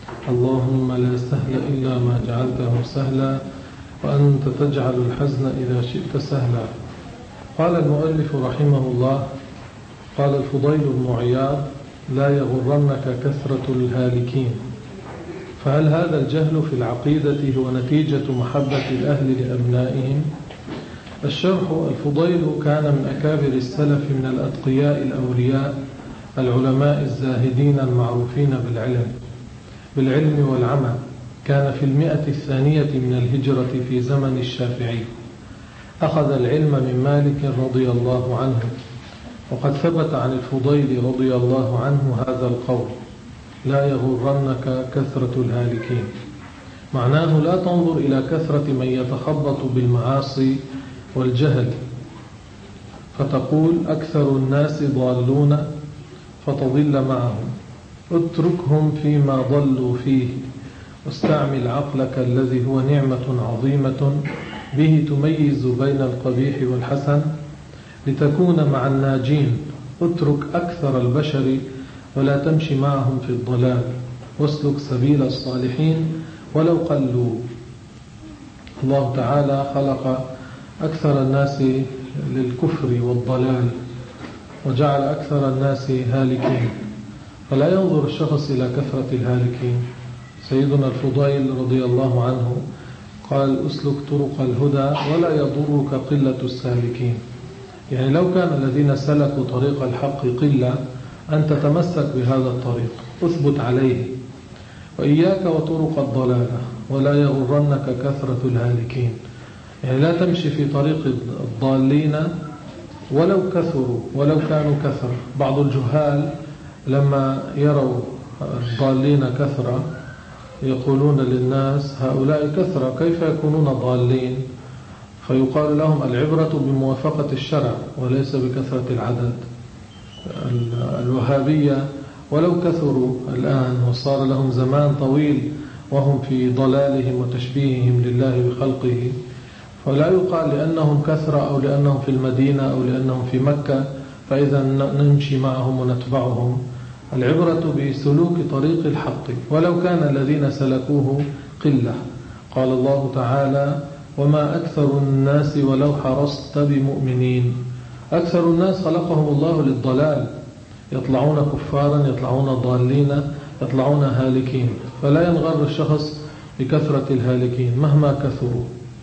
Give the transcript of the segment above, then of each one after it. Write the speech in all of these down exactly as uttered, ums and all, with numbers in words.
اللهم لا سهل إلا ما جعلته سهلا وأنت تجعل الحزن إذا شئت سهلا. قال المؤلف رحمه الله: قال الفضيل بن عياض: لا يغرنك كثرة الهالكين. فهل هذا الجهل في العقيدة هو نتيجة محبة الأهل لأبنائهم؟ الشرح: الفضيل كان من أكابر السلف من الأتقياء الأولياء العلماء الزاهدين المعروفين بالعلم بالعلم والعمل. كان في المئة الثانية من الهجرة في زمن الشافعي. أخذ العلم من مالك رضي الله عنه. وقد ثبت عن الفضيل رضي الله عنه هذا القول: لا يغرنك كثرة الهالكين. معناه لا تنظر إلى كثرة من يتخبط بالمعاصي والجهل فتقول أكثر الناس ضالون فتضل معهم. اتركهم فيما ضلوا فيه واستعمل عقلك الذي هو نعمة عظيمة به تميز بين القبيح والحسن لتكون مع الناجين. اترك أكثر البشر ولا تمشي معهم في الضلال، واسلك سبيل الصالحين ولو قلوا. الله تعالى خلق أكثر الناس للكفر والضلال وجعل أكثر الناس هالكين، فلا ينظر الشخص إلى كثرة الهالكين. سيدنا الفضيل رضي الله عنه قال: أسلك طرق الهدى ولا يضرك قلة السالكين. يعني لو كان الذين سلكوا طريق الحق قلة أن تتمسك بهذا الطريق، أثبت عليه. وإياك وطرق الضلالة ولا يغرنك كثرة الهالكين. يعني لا تمشي في طريق الضالين ولو كثروا ولو كانوا كثرة. بعض الجهال لما يروا الضالين كثرة يقولون للناس: هؤلاء كثرة كيف يكونون ضالين؟ فيقال لهم: العبرة بموافقة الشرع وليس بكثرة العدد. الوهابية ولو كثروا الآن وصار لهم زمان طويل وهم في ضلالهم وتشبيههم لله بخلقه، فلا يقال لأنهم كثرة أو لأنهم في المدينة أو لأنهم في مكة فإذا نمشي معهم ونتبعهم. العبرة بسلوك طريق الحق ولو كان الذين سلكوه قلة. قال الله تعالى: وما أكثر الناس ولو حرصت بمؤمنين. أكثر الناس خلقهم الله للضلال، يطلعون كفارا، يطلعون ضالين، يطلعون هالكين. فلا ينغر الشخص بكثرة الهالكين مهما كثروا.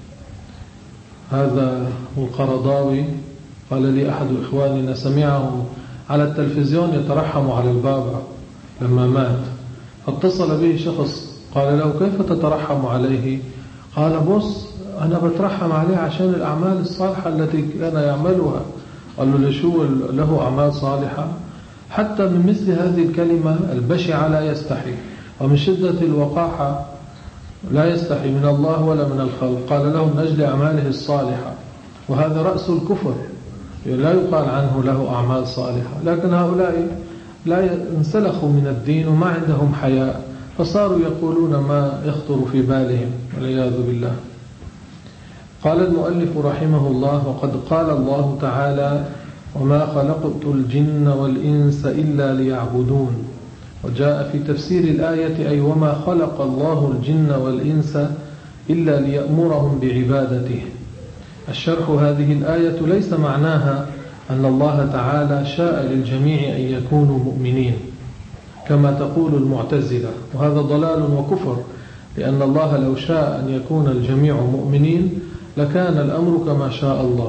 هذا القرضاوي قال لي أحد إخواننا سمعه على التلفزيون يترحم على البابا لما مات، اتصل به شخص قال له: كيف تترحم عليه؟ قال: بص، أنا بترحم عليه عشان الأعمال الصالحة التي كان يعملها. قال له: ليش هو له أعمال صالحة؟ حتى من مثل هذه الكلمة البشعة لا يستحي، ومن شدة الوقاحة لا يستحي من الله ولا من الخلق. قال له: من أجل أعماله الصالحة، وهذا رأس الكفر. لا يقال عنه له أعمال صالحة. لكن هؤلاء لا انسلخوا من الدين وما عندهم حياء، فصاروا يقولون ما يخطر في بالهم والعياذ بالله. قال المؤلف رحمه الله: وقد قال الله تعالى: وما خلقت الجن والإنس إلا ليعبدون. وجاء في تفسير الآية: أي وما خلق الله الجن والإنس إلا ليأمرهم بعبادته. الشرح: هذه الآية ليس معناها أن الله تعالى شاء للجميع أن يكونوا مؤمنين كما تقول المعتزلة، وهذا ضلال وكفر، لأن الله لو شاء أن يكون الجميع مؤمنين لكان الأمر كما شاء الله.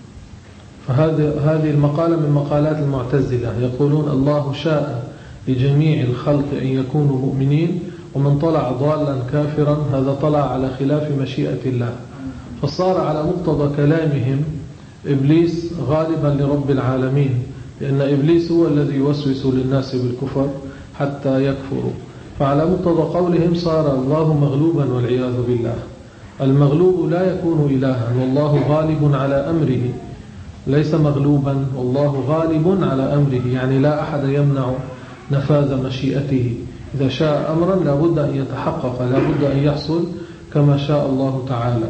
فهذه المقالة من مقالات المعتزلة، يقولون الله شاء لجميع الخلق أن يكونوا مؤمنين، ومن طلع ضالا كافرا هذا طلع على خلاف مشيئة الله. فصار على مقتضى كلامهم إبليس غالبا لرب العالمين، لأن إبليس هو الذي يوسوس للناس بالكفر حتى يكفروا. فعلى مقتضى قولهم صار الله مغلوبا والعياذ بالله. المغلوب لا يكون إلها، والله غالب على أمره، ليس مغلوبا، والله غالب على أمره، يعني لا أحد يمنع نفاذ مشيئته. إذا شاء أمرا لابد أن يتحقق، لابد أن يحصل كما شاء الله تعالى.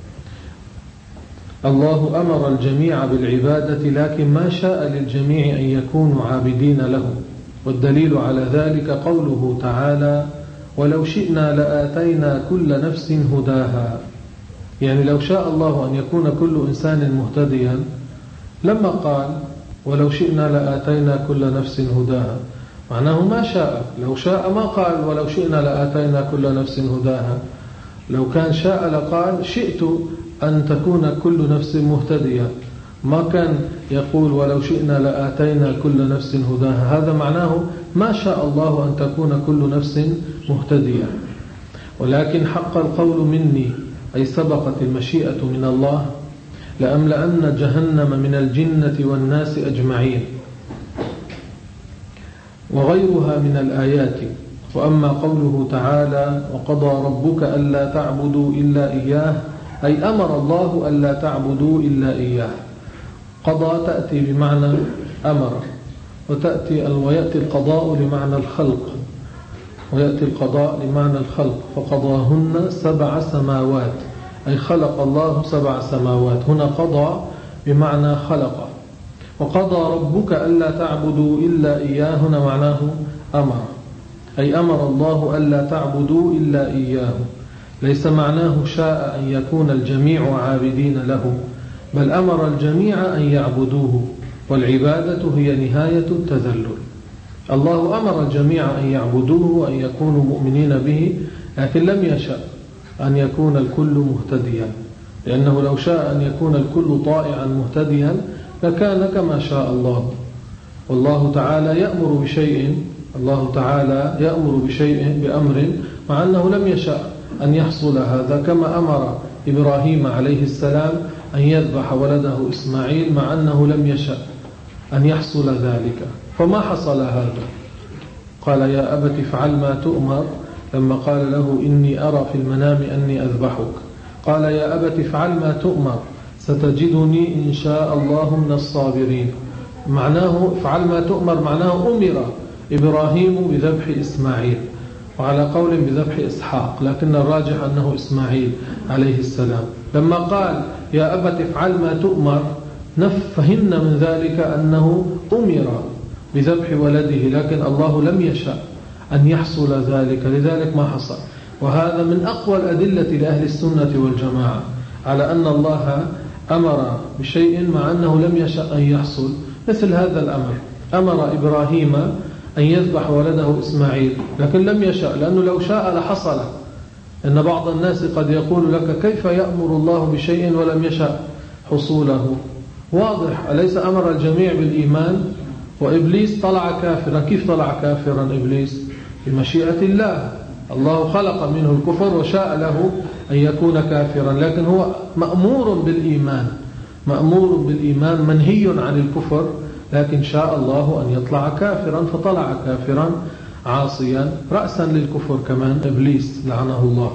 الله أمر الجميع بالعبادة، لكن ما شاء للجميع أن يكونوا عابدين له. والدليل على ذلك قوله تعالى: ولو شئنا لآتينا كل نفس هداها. يعني لو شاء الله أن يكون كل إنسان مهتديا لما قال ولو شئنا لآتينا كل نفس هداها، معناه ما شاء. لو شاء ما قال ولو شئنا لآتينا كل نفس هداها. لو كان شاء لقال شئت أن تكون كل نفس مهتدية، ما كان يقول ولو شئنا لآتينا كل نفس هداها. هذا معناه ما شاء الله أن تكون كل نفس مهتدية. ولكن حق القول مني، أي سبقت المشيئة من الله، لأملأن جهنم من الجنة والناس أجمعين، وغيرها من الآيات. وأما قوله تعالى وقضى ربك ألا تعبدوا إلا إياه، أي أمر الله ألا تعبدوا إلا إياه. قضى تأتي بمعنى أمر، وتأتي ويأتي القضاء لمعنى الخلق، ويأتي القضاء لمعنى الخلق. فقضاهن سبع سماوات، أي خلق الله سبع سماوات. هنا قضى بمعنى خلق. وقضى ربك ألا تعبدوا إلا إياه، هنا معناه أمر، أي أمر الله ألا تعبدوا إلا إياه. ليس معناه شاء أن يكون الجميع عابدين له، بل أمر الجميع أن يعبدوه، والعبادة هي نهاية التذلل. الله أمر الجميع أن يعبدوه وأن يكونوا مؤمنين به، لكن لم يشأ أن يكون الكل مهتديا، لأنه لو شاء أن يكون الكل طائعا مهتديا لكان كما شاء الله. والله تعالى يأمر بشيء الله تعالى يأمر بشيء بأمر مع أنه لم يشأ أن يحصل هذا، كما أمر إبراهيم عليه السلام أن يذبح ولده إسماعيل مع أنه لم يشأ أن يحصل ذلك، فما حصل هذا. قال يا أبت افعل ما تؤمر، لما قال له إني أرى في المنام أني أذبحك، قال يا أبت افعل ما تؤمر ستجدني إن شاء الله من الصابرين. معناه افعل ما تؤمر، معناه أمر إبراهيم بذبح إسماعيل، وعلى قول بذبح إسحاق، لكن الراجح أنه إسماعيل عليه السلام. لما قال يا أبت افعل ما تؤمر فهمنا من ذلك أنه أمر بذبح ولده، لكن الله لم يشأ أن يحصل ذلك، لذلك ما حصل. وهذا من أقوى الأدلة لأهل السنة والجماعة على أن الله أمر بشيء مع أنه لم يشأ أن يحصل. مثل هذا الأمر، أمر إبراهيم أن يذبح ولده إسماعيل، لكن لم يشأ، لأنه لو شاء لحصل. إن بعض الناس قد يقول لك كيف يأمر الله بشيء ولم يشأ حصوله؟ واضح، أليس أمر الجميع بالإيمان؟ وإبليس طلع كافرا. كيف طلع كافرا إبليس؟ بمشيئة الله، الله خلق منه الكفر وشاء له أن يكون كافرا، لكن هو مأمور بالإيمان، مأمور بالإيمان، منهي عن الكفر، لكن شاء الله أن يطلع كافرا فطلع كافرا عاصيا رأسا للكفر كمان إبليس لعنه الله.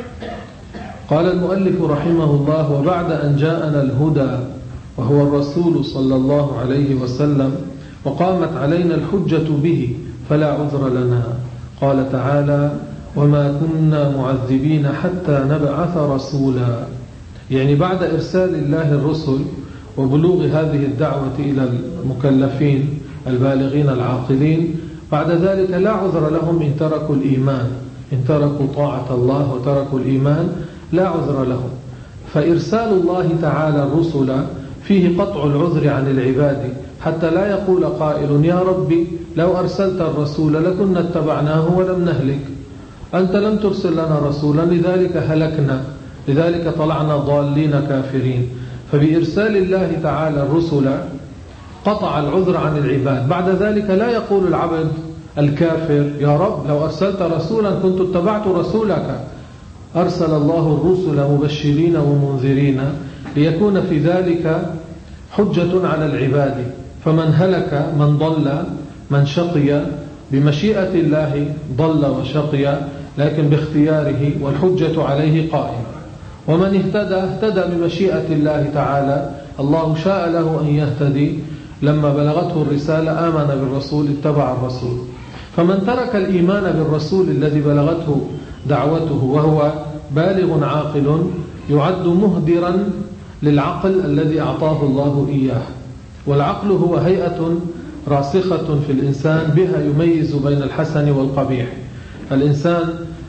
قال المؤلف رحمه الله وبعد أن جاءنا الهدى وهو الرسول صلى الله عليه وسلم وقامت علينا الحجة به فلا عذر لنا، قال تعالى وما كنا معذبين حتى نبعث رسولا. يعني بعد إرسال الله الرسل وبلوغ هذه الدعوة إلى المكلفين البالغين العاقلين، بعد ذلك لا عذر لهم إن تركوا الإيمان، إن تركوا طاعة الله وتركوا الإيمان لا عذر لهم. فإرسال الله تعالى الرسل فيه قطع العذر عن العباد، حتى لا يقول قائل يا ربي لو أرسلت الرسول لكنا اتبعناه ولم نهلك، أنت لم ترسل لنا رسولا لذلك هلكنا، لذلك طلعنا ضالين كافرين. فبإرسال الله تعالى الرسل قطع العذر عن العباد. بعد ذلك لا يقول العبد الكافر يا رب لو أرسلت رسولا كنت اتبعت رسولك. أرسل الله الرسل مبشرين ومنذرين ليكون في ذلك حجة على العباد، فمن هلك من ضل من شقي بمشيئة الله ضل وشقي، لكن باختياره والحجة عليه قائمة. ومن اهتدى اهتدى بمشيئة الله تعالى، الله شاء له أن يهتدي، لما بلغته الرسالة آمن بالرسول اتبع الرسول. فمن ترك الإيمان بالرسول الذي بلغته دعوته وهو بالغ عاقل يعد مهدرا للعقل الذي أعطاه الله إياه. والعقل هو هيئة راسخة في الإنسان بها يميز بين الحسن والقبيح. الإنسان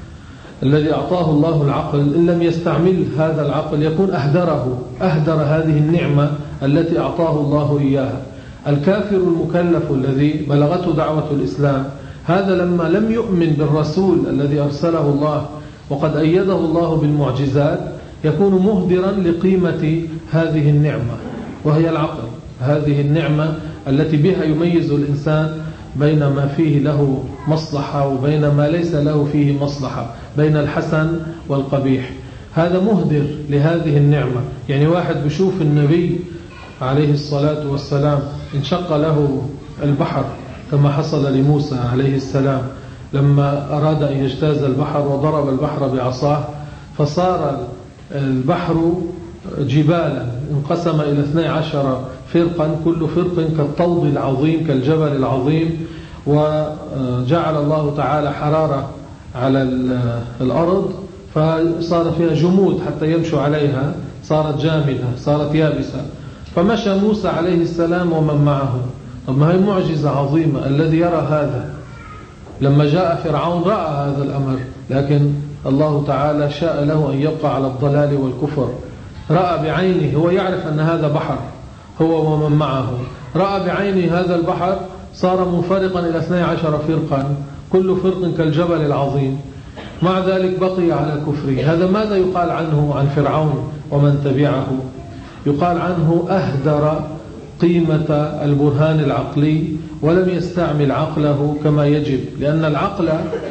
الذي أعطاه الله العقل إن لم يستعمل هذا العقل يكون أهدره أهدر هذه النعمة التي أعطاه الله إياها. الكافر المكلف الذي بلغته دعوة الإسلام هذا لما لم يؤمن بالرسول الذي أرسله الله وقد أيده الله بالمعجزات يكون مهدرا لقيمة هذه النعمة وهي العقل، هذه النعمة التي بها يميز الإنسان بين ما فيه له مصلحة وبين ما ليس له فيه مصلحة، بين الحسن والقبيح. هذا مهدر لهذه النعمة. يعني واحد بيشوف النبي عليه الصلاة والسلام انشق له البحر كما حصل لموسى عليه السلام لما أراد أن يجتاز البحر وضرب البحر بعصاه فصار البحر جبالا انقسم إلى اثني عشر فرقا كل فرق كالطود العظيم كالجبل العظيم، وجعل الله تعالى حرارة على الأرض فصار فيها جمود حتى يمشوا عليها، صارت جامدة صارت يابسة. فمشى موسى عليه السلام ومن معه. طب ما هي معجزة عظيمة. الذي يرى هذا لما جاء فرعون رأى هذا الأمر، لكن الله تعالى شاء له أن يبقى على الضلال والكفر. رأى بعينه، هو يعرف أن هذا بحر هو ومن معه، رأى بعينه هذا البحر صار منفرقا إلى اثني عشر فرقا كل فرق كالجبل العظيم، مع ذلك بقي على كفره. هذا ماذا يقال عنه عن فرعون ومن تبعه؟ يقال عنه أهدر قيمة البرهان العقلي ولم يستعمل عقله كما يجب. لأن العقل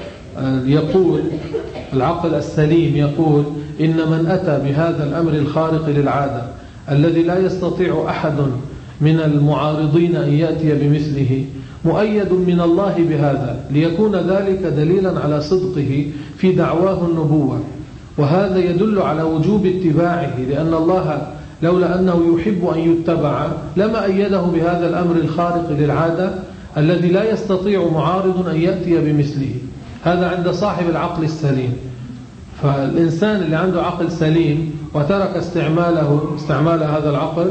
يقول، العقل السليم يقول إن من أتى بهذا الأمر الخارق للعادة الذي لا يستطيع أحد من المعارضين أن يأتي بمثله مؤيد من الله بهذا، ليكون ذلك دليلا على صدقه في دعواه النبوة. وهذا يدل على وجوب اتباعه، لأن الله لولا أنه يحب أن يتبع لما أيده بهذا الأمر الخارق للعادة الذي لا يستطيع معارض أن يأتي بمثله. هذا عند صاحب العقل السليم. فالإنسان اللي عنده عقل سليم وترك استعماله استعمال هذا العقل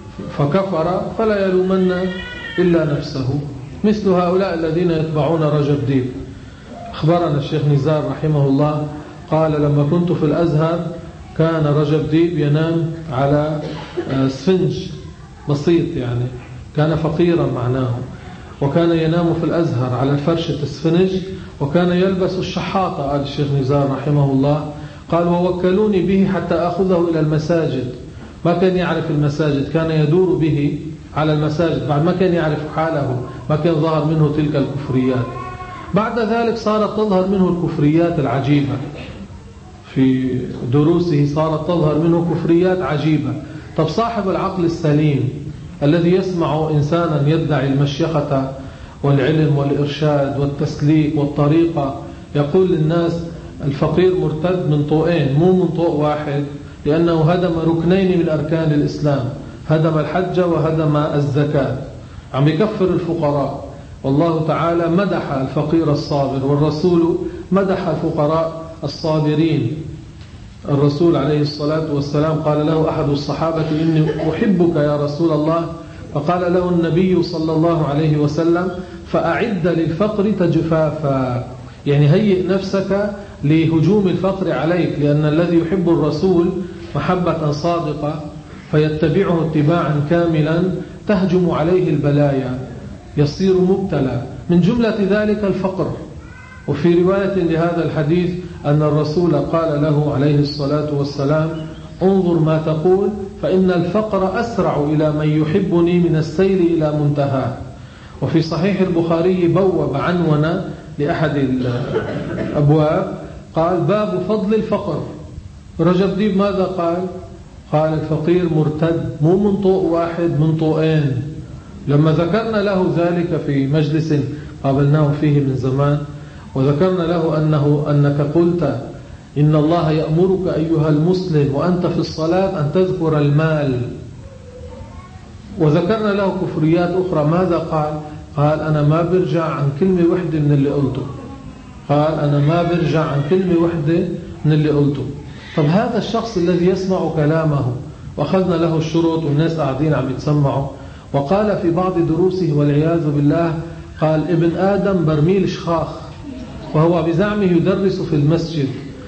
فكفر فلا يلومن إلا نفسه، مثل هؤلاء الذين يتبعون رجب ديب. أخبرنا الشيخ نزار رحمه الله قال لما كنت في الأزهر كان رجب ديب ينام على سفنج بسيط، يعني كان فقيرا معناه، وكان ينام في الأزهر على فرشة السفنج، وكان يلبس الشحاطة. قال الشيخ نزار رحمه الله قال ووكلوني به حتى أخذه إلى المساجد. ما كان يعرف المساجد، كان يدور به على المساجد بعد ما كان يعرف حاله، ما كان ظهر منه تلك الكفريات. بعد ذلك صارت تظهر منه الكفريات العجيبة، في دروسه صارت تظهر منه كفريات عجيبة. طب صاحب العقل السليم الذي يسمع إنسانا يدعي المشيخة والعلم والإرشاد والتسليك والطريقة يقول للناس الفقير مرتد من طوئين مو من طوء واحد، لأنه هدم ركنين من أركان الإسلام، هدم الحج وهدم الزكاة، عم يكفر الفقراء. والله تعالى مدح الفقير الصابر، والرسول مدح الفقراء الصابرين. الرسول عليه الصلاة والسلام قال له أحد الصحابة إني أحبك يا رسول الله، فقال له النبي صلى الله عليه وسلم فأعد للفقر تجفافا، يعني هيئ نفسك لهجوم الفقر عليك، لأن الذي يحب الرسول محبة صادقة فيتبعه اتباعا كاملا تهجم عليه البلايا، يصير مبتلى، من جملة ذلك الفقر. وفي رواية لهذا الحديث أن الرسول قال له عليه الصلاة والسلام انظر ما تقول فإن الفقر أسرع إلى من يحبني من السيل إلى منتهى. وفي صحيح البخاري بوب عنونا لأحد الأبواب قال باب فضل الفقر. رجب ديب ماذا قال؟ قال الفقير مرتد مو من طوء واحد من طوئين. لما ذكرنا له ذلك في مجلس قابلناه فيه من زمان وذكرنا له أنه أنك قلت إن الله يأمرك أيها المسلم وأنت في الصلاة أن تذكر المال، وذكرنا له كفريات أخرى، ماذا قال؟ قال أنا ما برجع عن كلمة وحدة من اللي قلته، قال أنا ما برجع عن كلمة وحدة من اللي قلته. طب هذا الشخص الذي يسمع كلامه وأخذنا له الشروط والناس قاعدين عم يتسمعوا، وقال في بعض دروسه والعياذ بالله قال ابن آدم برميل شخاخ، وهو بزعمه يدرس في المسجد.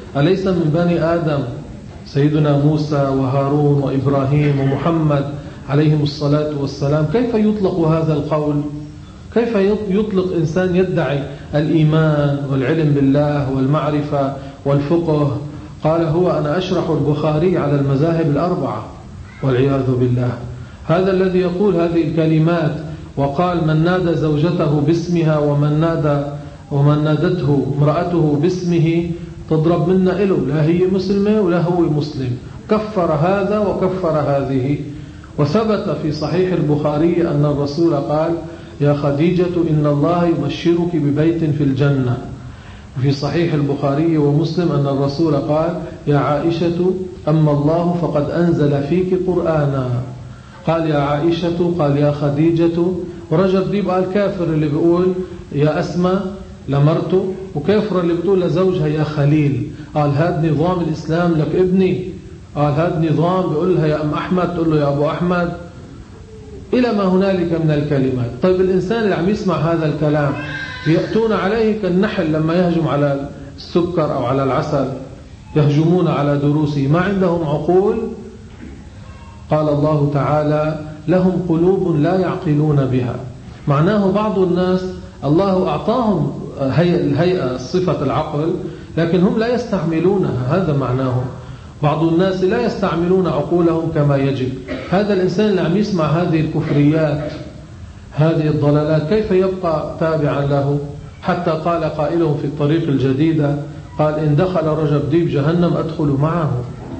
أليس من بني آدم سيدنا موسى وهارون وإبراهيم ومحمد عليهم الصلاة والسلام؟ كيف يطلق هذا القول؟ كيف يطلق إنسان يدعي الإيمان والعلم بالله والمعرفة والفقه؟ قال هو أنا أشرح البخاري على المذاهب الأربعة والعياذ بالله. هذا الذي يقول هذه الكلمات وقال من نادى زوجته باسمها ومن نادى ومن نادته امرأته باسمه تضرب منا إله، لا هي مسلمة ولا هو مسلم. كفر هذا وكفر هذه. وثبت في صحيح البخاري أن الرسول قال يا خديجة إن الله يبشرك ببيت في الجنة. في صحيح البخاري ومسلم أن الرسول قال يا عائشة أما الله فقد أنزل فيك قرآنا. قال يا عائشة، قال يا خديجة. ورجب ديب قال كافر اللي بيقول يا أسمى لمرته، وكافر اللي بتقول لزوجها يا خليل. قال هذا نظام الإسلام لك ابني؟ قال هذا نظام بيقول لها يا أم أحمد تقول له يا أبو أحمد، إلى ما هنالك من الكلمات. طيب الإنسان اللي عم يسمع هذا الكلام يأتون عليه كالنحل لما يهجم على السكر أو على العسل، يهجمون على دروسه، ما عندهم عقول. قال الله تعالى لهم قلوب لا يعقلون بها. معناه بعض الناس الله أعطاهم الهيئة صفة العقل لكن هم لا يستعملونها، هذا معناه. بعض الناس لا يستعملون عقولهم كما يجب. هذا الإنسان اللي عم يسمع هذه الكفريات هذه الضلالات كيف يبقى تابعا له؟ حتى قال قائلهم في الطريق الجديدة قال إن دخل رجب ديب جهنم أدخل معه.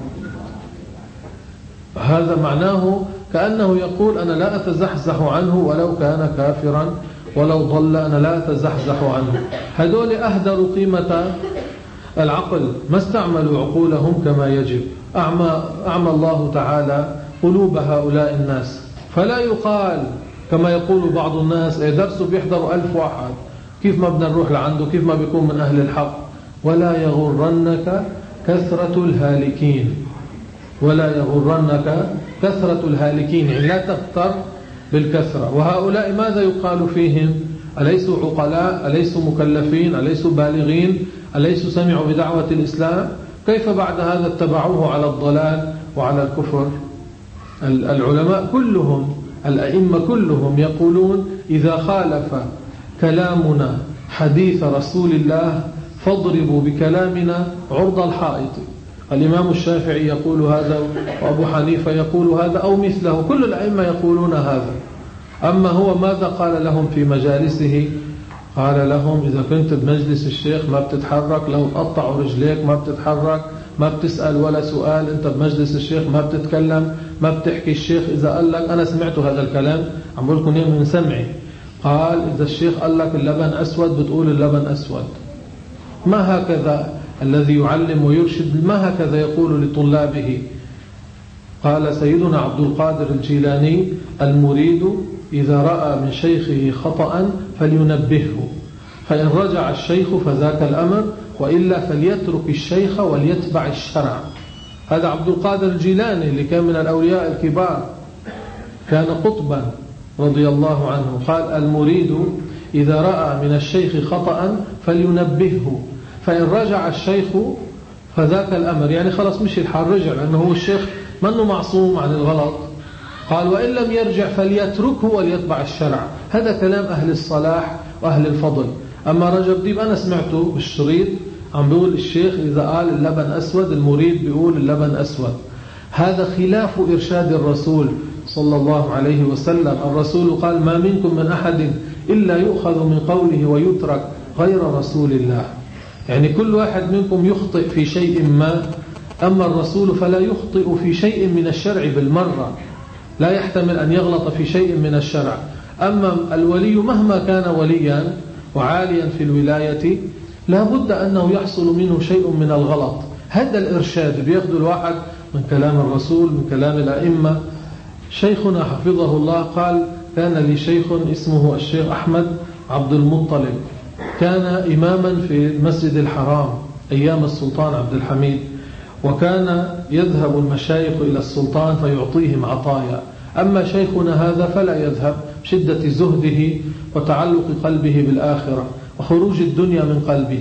هذا معناه كأنه يقول أنا لا أتزحزح عنه ولو كان كافرا ولو ضل أنا لا أتزحزح عنه. هذول أهدروا قيمة العقل، ما استعملوا عقولهم كما يجب. أعمى, أعمى الله تعالى قلوب هؤلاء الناس. فلا يقال كما يقول بعض الناس ايه درسوا بيحضروا ألف واحد، كيف ما بدنا نروح لعنده، كيف ما بيكون من أهل الحق. ولا يغرنك كثرة الهالكين، ولا يغرنك كثرة الهالكين، يعني لا تغتر بالكثرة. وهؤلاء ماذا يقال فيهم؟ أليسوا عقلاء؟ أليسوا مكلفين؟ أليسوا بالغين؟ أليسوا سمعوا بدعوة الإسلام؟ كيف بعد هذا اتبعوه على الضلال وعلى الكفر؟ العلماء كلهم الأئمة كلهم يقولون إذا خالف كلامنا حديث رسول الله فاضربوا بكلامنا عرض الحائط. الإمام الشافعي يقول هذا وأبو حنيفة يقول هذا أو مثله، كل الأئمة يقولون هذا. أما هو ماذا قال لهم في مجالسه؟ قال لهم إذا كنت بمجلس الشيخ ما بتتحرك، لو تقطعوا رجليك ما بتتحرك، ما بتسأل ولا سؤال، أنت بمجلس الشيخ ما بتتكلم، ما بتحكي. الشيخ إذا قال لك أنا سمعت هذا الكلام عم بقول لكم من سمعي، قال إذا الشيخ قال لك اللبن أسود بتقول اللبن أسود. ما هكذا الذي يعلم ويرشد، ما هكذا يقول لطلابه. قال سيدنا عبد القادر الجيلاني المريد إذا رأى من شيخه خطأ فلينبهه، فإن رجع الشيخ فذاك الأمر، وإلا فليترك الشيخ وليتبع الشرع. هذا عبد القادر الجيلاني اللي كان من الأولياء الكبار، كان قطبا رضي الله عنه. قال المريد إذا رأى من الشيخ خطأ فلينبهه، فإن رجع الشيخ فذاك الأمر، يعني خلاص مش الحال رجع، لأنه هو الشيخ منه معصوم عن الغلط. قال وإن لم يرجع فليتركه وليتبع الشرع. هذا كلام أهل الصلاح وأهل الفضل. أما رجب ديب أنا سمعته بالشريط عم بيقول الشيخ إذا قال اللبن أسود المريد بيقول اللبن أسود. هذا خلاف إرشاد الرسول صلى الله عليه وسلم. الرسول قال ما منكم من أحد إلا يؤخذ من قوله ويترك غير رسول الله. يعني كل واحد منكم يخطئ في شيء ما، أما الرسول فلا يخطئ في شيء من الشرع بالمرة، لا يحتمل أن يغلط في شيء من الشرع. أما الولي مهما كان وليا وعاليا في الولاية لا بد أنه يحصل منه شيء من الغلط. هذا الإرشاد بيأخذ الواحد من كلام الرسول من كلام الأئمة. شيخنا حفظه الله قال كان لي شيخ اسمه الشيخ أحمد عبد المطلب، كان إماما في المسجد الحرام أيام السلطان عبد الحميد، وكان يذهب المشايخ إلى السلطان فيعطيهم عطايا. أما شيخنا هذا فلا يذهب، شدة زهده وتعلق قلبه بالآخرة وخروج الدنيا من قلبه.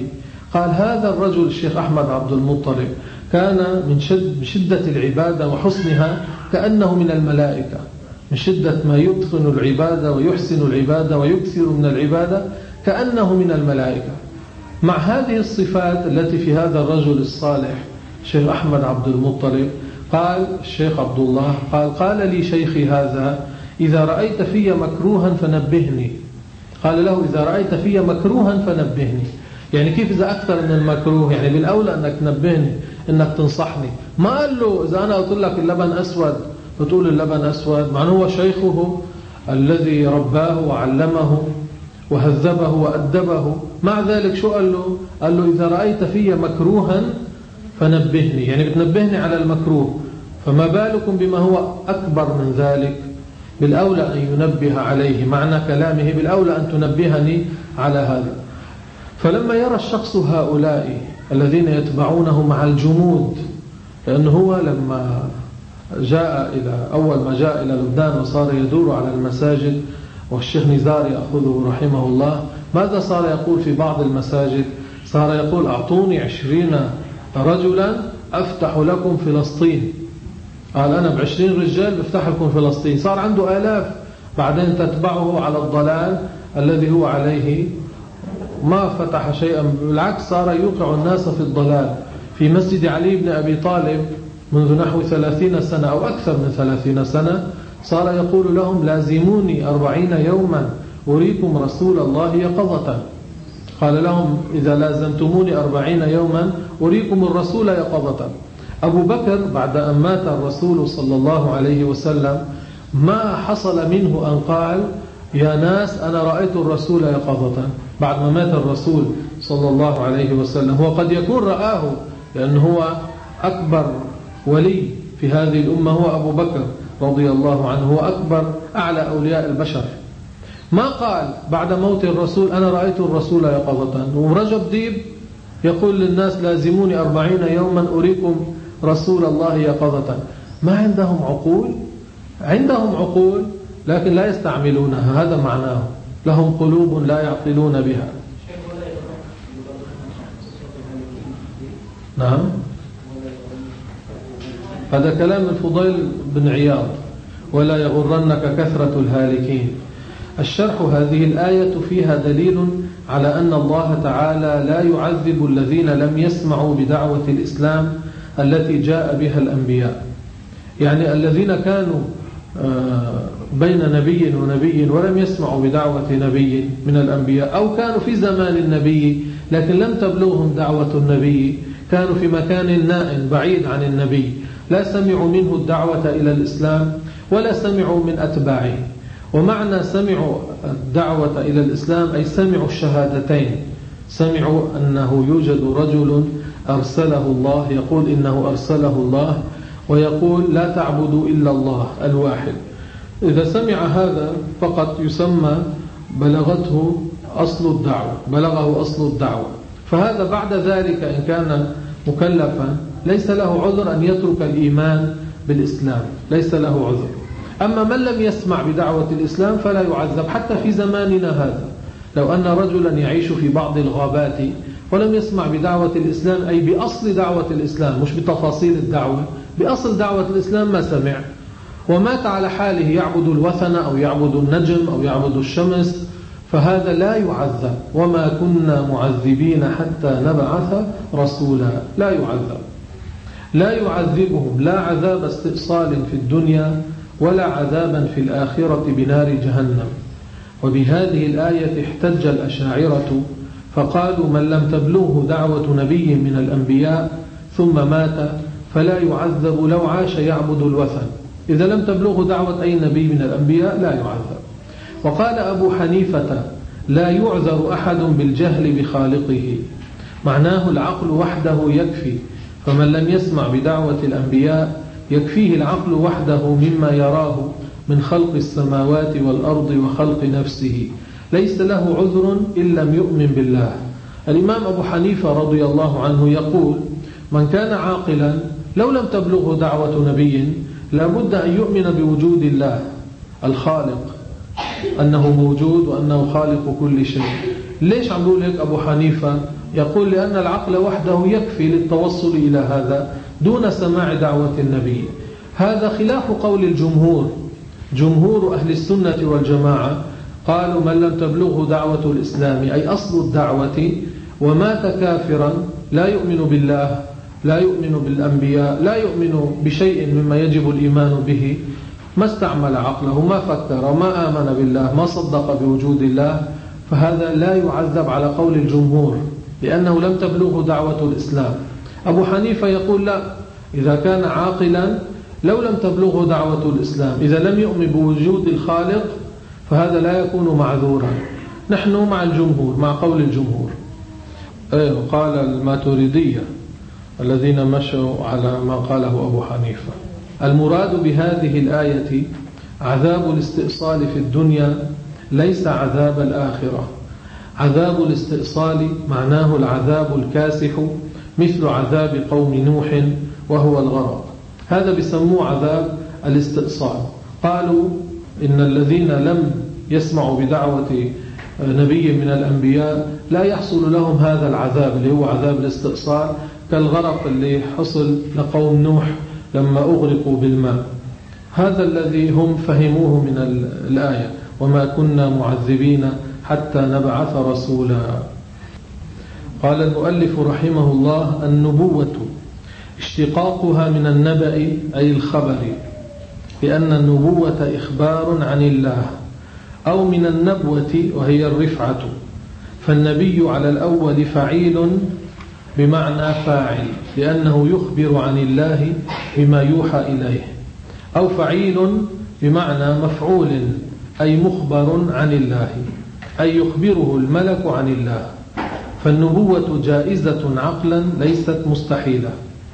قال هذا الرجل الشيخ أحمد عبد المطلب كان من شد شدة العبادة وحسنها كأنه من الملائكة، من شدة ما يتقن العبادة ويحسن العبادة ويكثر من العبادة كأنه من الملائكة. مع هذه الصفات التي في هذا الرجل الصالح الشيخ أحمد عبد المطلب، قال الشيخ عبد الله قال قال لي شيخي هذا إذا رأيت في مكروها فنبهني. قال له إذا رأيت في مكروها فنبهني، يعني كيف إذا أكثر من المكروه؟ يعني بالأولى أنك تنبهني، أنك تنصحني. ما قال له إذا أنا قلت لك اللبن أسود فتقول اللبن أسود، مع أنه هو شيخه الذي رباه وعلمه وهذبه وأدبه. مع ذلك شو قال له؟ قال له إذا رأيت في مكروها فنبهني، يعني بتنبهني على المكروه، فما بالكم بما هو أكبر من ذلك؟ بالأولى أن ينبه عليه، معنى كلامه بالأولى أن تنبهني على هذا. فلما يرى الشخص هؤلاء الذين يتبعونه مع الجمود، لأنه هو لما جاء إلى أول ما جاء إلى لبنان وصار يدور على المساجد، والشيخ نزار يأخذه رحمه الله، ماذا صار يقول في بعض المساجد؟ صار يقول أعطوني عشرين رجلا أفتح لكم فلسطين. قال أنا بعشرين رجال بفتح لكم فلسطين. صار عنده آلاف بعدين تتبعه على الضلال الذي هو عليه، ما فتح شيئا، بالعكس صار يوقع الناس في الضلال. في مسجد علي بن أبي طالب منذ نحو ثلاثين سنة أو أكثر من ثلاثين سنة صار يقول لهم لازموني أربعين يوما أريكم رسول الله يقظة. قال لهم إذا لازمتموني أربعين يوما أريكم الرسول يقظة. أبو بكر بعد أن مات الرسول صلى الله عليه وسلم ما حصل منه أن قال يا ناس أنا رأيت الرسول يقظة بعد ما مات الرسول صلى الله عليه وسلم. هو قد يكون رآه لأنه هو أكبر ولي في هذه الأمة، هو أبو بكر رضي الله عنه، هو أكبر أعلى أولياء البشر. ما قال بعد موت الرسول أنا رأيت الرسول يقظة. ورجب ديب يقول للناس لازموني أربعين يوما أريكم رسول الله يقظة. ما عندهم عقول؟ عندهم عقول لكن لا يستعملونها، هذا معناه. لهم قلوب لا يعقلون بها. نعم، هذا كلام الفضيل بن عياض، ولا يغرنك كثرة الهالكين. الشرح هذه الآية فيها دليل على أن الله تعالى لا يعذب الذين لم يسمعوا بدعوة الإسلام التي جاء بها الأنبياء، يعني الذين كانوا بين نبي ونبي ولم يسمعوا بدعوة نبي من الأنبياء، أو كانوا في زمان النبي لكن لم تبلغهم دعوة النبي، كانوا في مكان نائم بعيد عن النبي، لا سمعوا منه الدعوة إلى الإسلام ولا سمعوا من أتباعه. ومعنى سمعوا الدعوة إلى الإسلام أي سمعوا الشهادتين، سمعوا أنه يوجد رجل أرسله الله، يقول إنه أرسله الله، ويقول لا تعبدوا إلا الله الواحد. إذا سمع هذا فقط يسمى بلغته أصل الدعوة، بلغه أصل الدعوة. فهذا بعد ذلك إن كان مكلفا ليس له عذر أن يترك الإيمان بالإسلام، ليس له عذر. أما من لم يسمع بدعوة الإسلام فلا يعذب حتى في زماننا هذا. لو أن رجلا يعيش في بعض الغابات ولم يسمع بدعوة الإسلام، أي بأصل دعوة الإسلام، مش بتفاصيل الدعوة، بأصل دعوة الإسلام ما سمع، ومات على حاله يعبد الوثن أو يعبد النجم أو يعبد الشمس، فهذا لا يعذب. وما كنا معذبين حتى نبعث رسولا، لا يعذب، لا يعذبهم لا عذاب استئصال في الدنيا ولا عذابا في الآخرة بنار جهنم. وبهذه الآية احتج الأشاعرة فقالوا من لم تبلغه دعوة نبي من الأنبياء ثم مات فلا يعذب لو عاش يعبد الوثن. إذا لم تبلغه دعوة أي نبي من الأنبياء لا يعذب. وقال أبو حنيفة لا يعذر أحد بالجهل بخالقه، معناه العقل وحده يكفي، فمن لم يسمع بدعوة الأنبياء يكفيه العقل وحده مما يراه من خلق السماوات والأرض وخلق نفسه، ليس له عذر إن لم يؤمن بالله. الإمام أبو حنيفة رضي الله عنه يقول من كان عاقلا لو لم تبلغه دعوة نبي لابد أن يؤمن بوجود الله الخالق، أنه موجود وأنه خالق كل شيء. ليش عم بقول هيك أبو حنيفة يقول لأن العقل وحده يكفي للتوصل إلى هذا دون سماع دعوة النبي. هذا خلاف قول الجمهور. جمهور أهل السنة والجماعة قالوا من لم تبلغه دعوة الإسلام أي أصل الدعوة ومات كافرا لا يؤمن بالله، لا يؤمن بالأنبياء، لا يؤمن بشيء مما يجب الإيمان به، ما استعمل عقله، ما فكر، ما آمن بالله، ما صدق بوجود الله، فهذا لا يعذب على قول الجمهور لأنه لم تبلغه دعوة الإسلام. أبو حنيفة يقول لا، إذا كان عاقلا لو لم تبلغه دعوة الإسلام، إذا لم يؤمن بوجود الخالق فهذا لا يكون معذورا. نحن مع الجمهور، مع قول الجمهور. أيه قال الماتريدية الذين مشوا على ما قاله أبو حنيفة. المراد بهذه الآية عذاب الاستئصال في الدنيا ليس عذاب الآخرة. عذاب الاستئصال معناه العذاب الكاسح مثل عذاب قوم نوح وهو الغرق، هذا بسموه عذاب الاستئصال. قالوا إن الذين لم يسمعوا بدعوة نبي من الأنبياء لا يحصل لهم هذا العذاب اللي هو عذاب الاستئصال، كالغرق اللي حصل لقوم نوح لما أغرقوا بالماء. هذا الذي هم فهموه من الآية، وما كنا معذبين حتى نبعث رسولا. قال المؤلف رحمه الله: النبوة اشتقاقها من النبأ أي الخبر، لأن النبوة إخبار عن الله، أو من النبوة وهي الرفعة، فالنبي على الأول فعيل بمعنى فاعل لأنه يخبر عن الله بما يوحى إليه، أو فعيل بمعنى مفعول أي مخبر عن الله، أي يخبره الملك عن الله. فالنبوة جائزة عقلا ليست مستحيلة،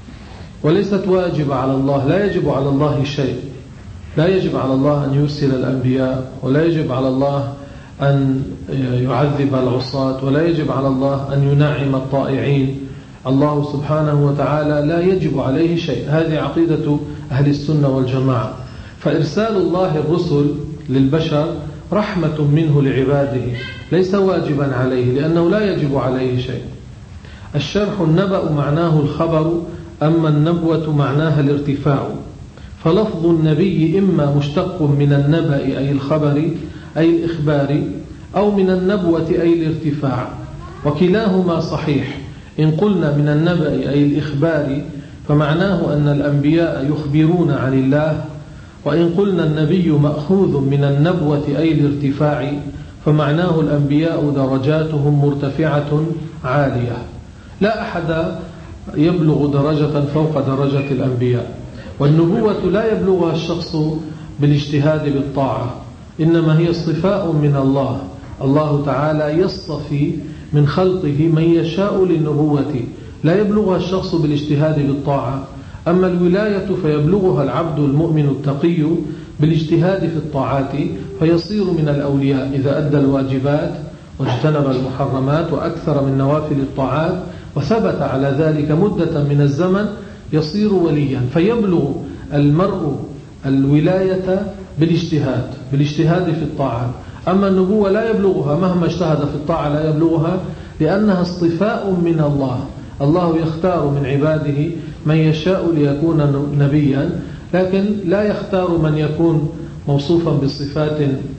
وليست واجبة على الله، لا يجب على الله شيء، لا يجب على الله أن يرسل الأنبياء، ولا يجب على الله أن يعذب العصاة، ولا يجب على الله أن ينعم الطائعين. الله سبحانه وتعالى لا يجب عليه شيء، هذه عقيدة أهل السنة والجماعة. فإرسال الله الرسل للبشر رحمة منه لعباده، ليس واجبا عليه لأنه لا يجب عليه شيء. الشرح: النبأ معناه الخبر، أما النبوة معناها الارتفاع. فلفظ النبي إما مشتق من النبأ أي الخبر أي الإخبار، أو من النبوة أي الارتفاع، وكلاهما صحيح. إن قلنا من النبأ أي الإخبار فمعناه أن الأنبياء يخبرون عن الله، وإن قلنا النبي مأخوذ من النبوة أي الارتفاع فمعناه الأنبياء درجاتهم مرتفعة عالية، لا أحد يبلغ درجة فوق درجة الأنبياء. والنبوة لا يبلغها الشخص بالاجتهاد بالطاعة، إنما هي اصطفاء من الله. الله تعالى يصطفي من خلقه من يشاء للنبوة، لا يبلغها الشخص بالاجتهاد بالطاعة. أما الولاية فيبلغها العبد المؤمن التقي بالاجتهاد في الطاعات، فيصير من الأولياء إذا أدى الواجبات واجتنب المحرمات وأكثر من نوافل الطاعات وثبت على ذلك مدة من الزمن يصير وليا. فيبلغ المرء الولاية بالاجتهاد بالاجتهاد في الطاعات. أما النبوة لا يبلغها مهما اجتهد في الطاعة، لا يبلغها لأنها اصطفاء من الله. الله يختار من عباده من يشاء ليكون نبيا، لكن لا يختار من يكون موصوفا بصفات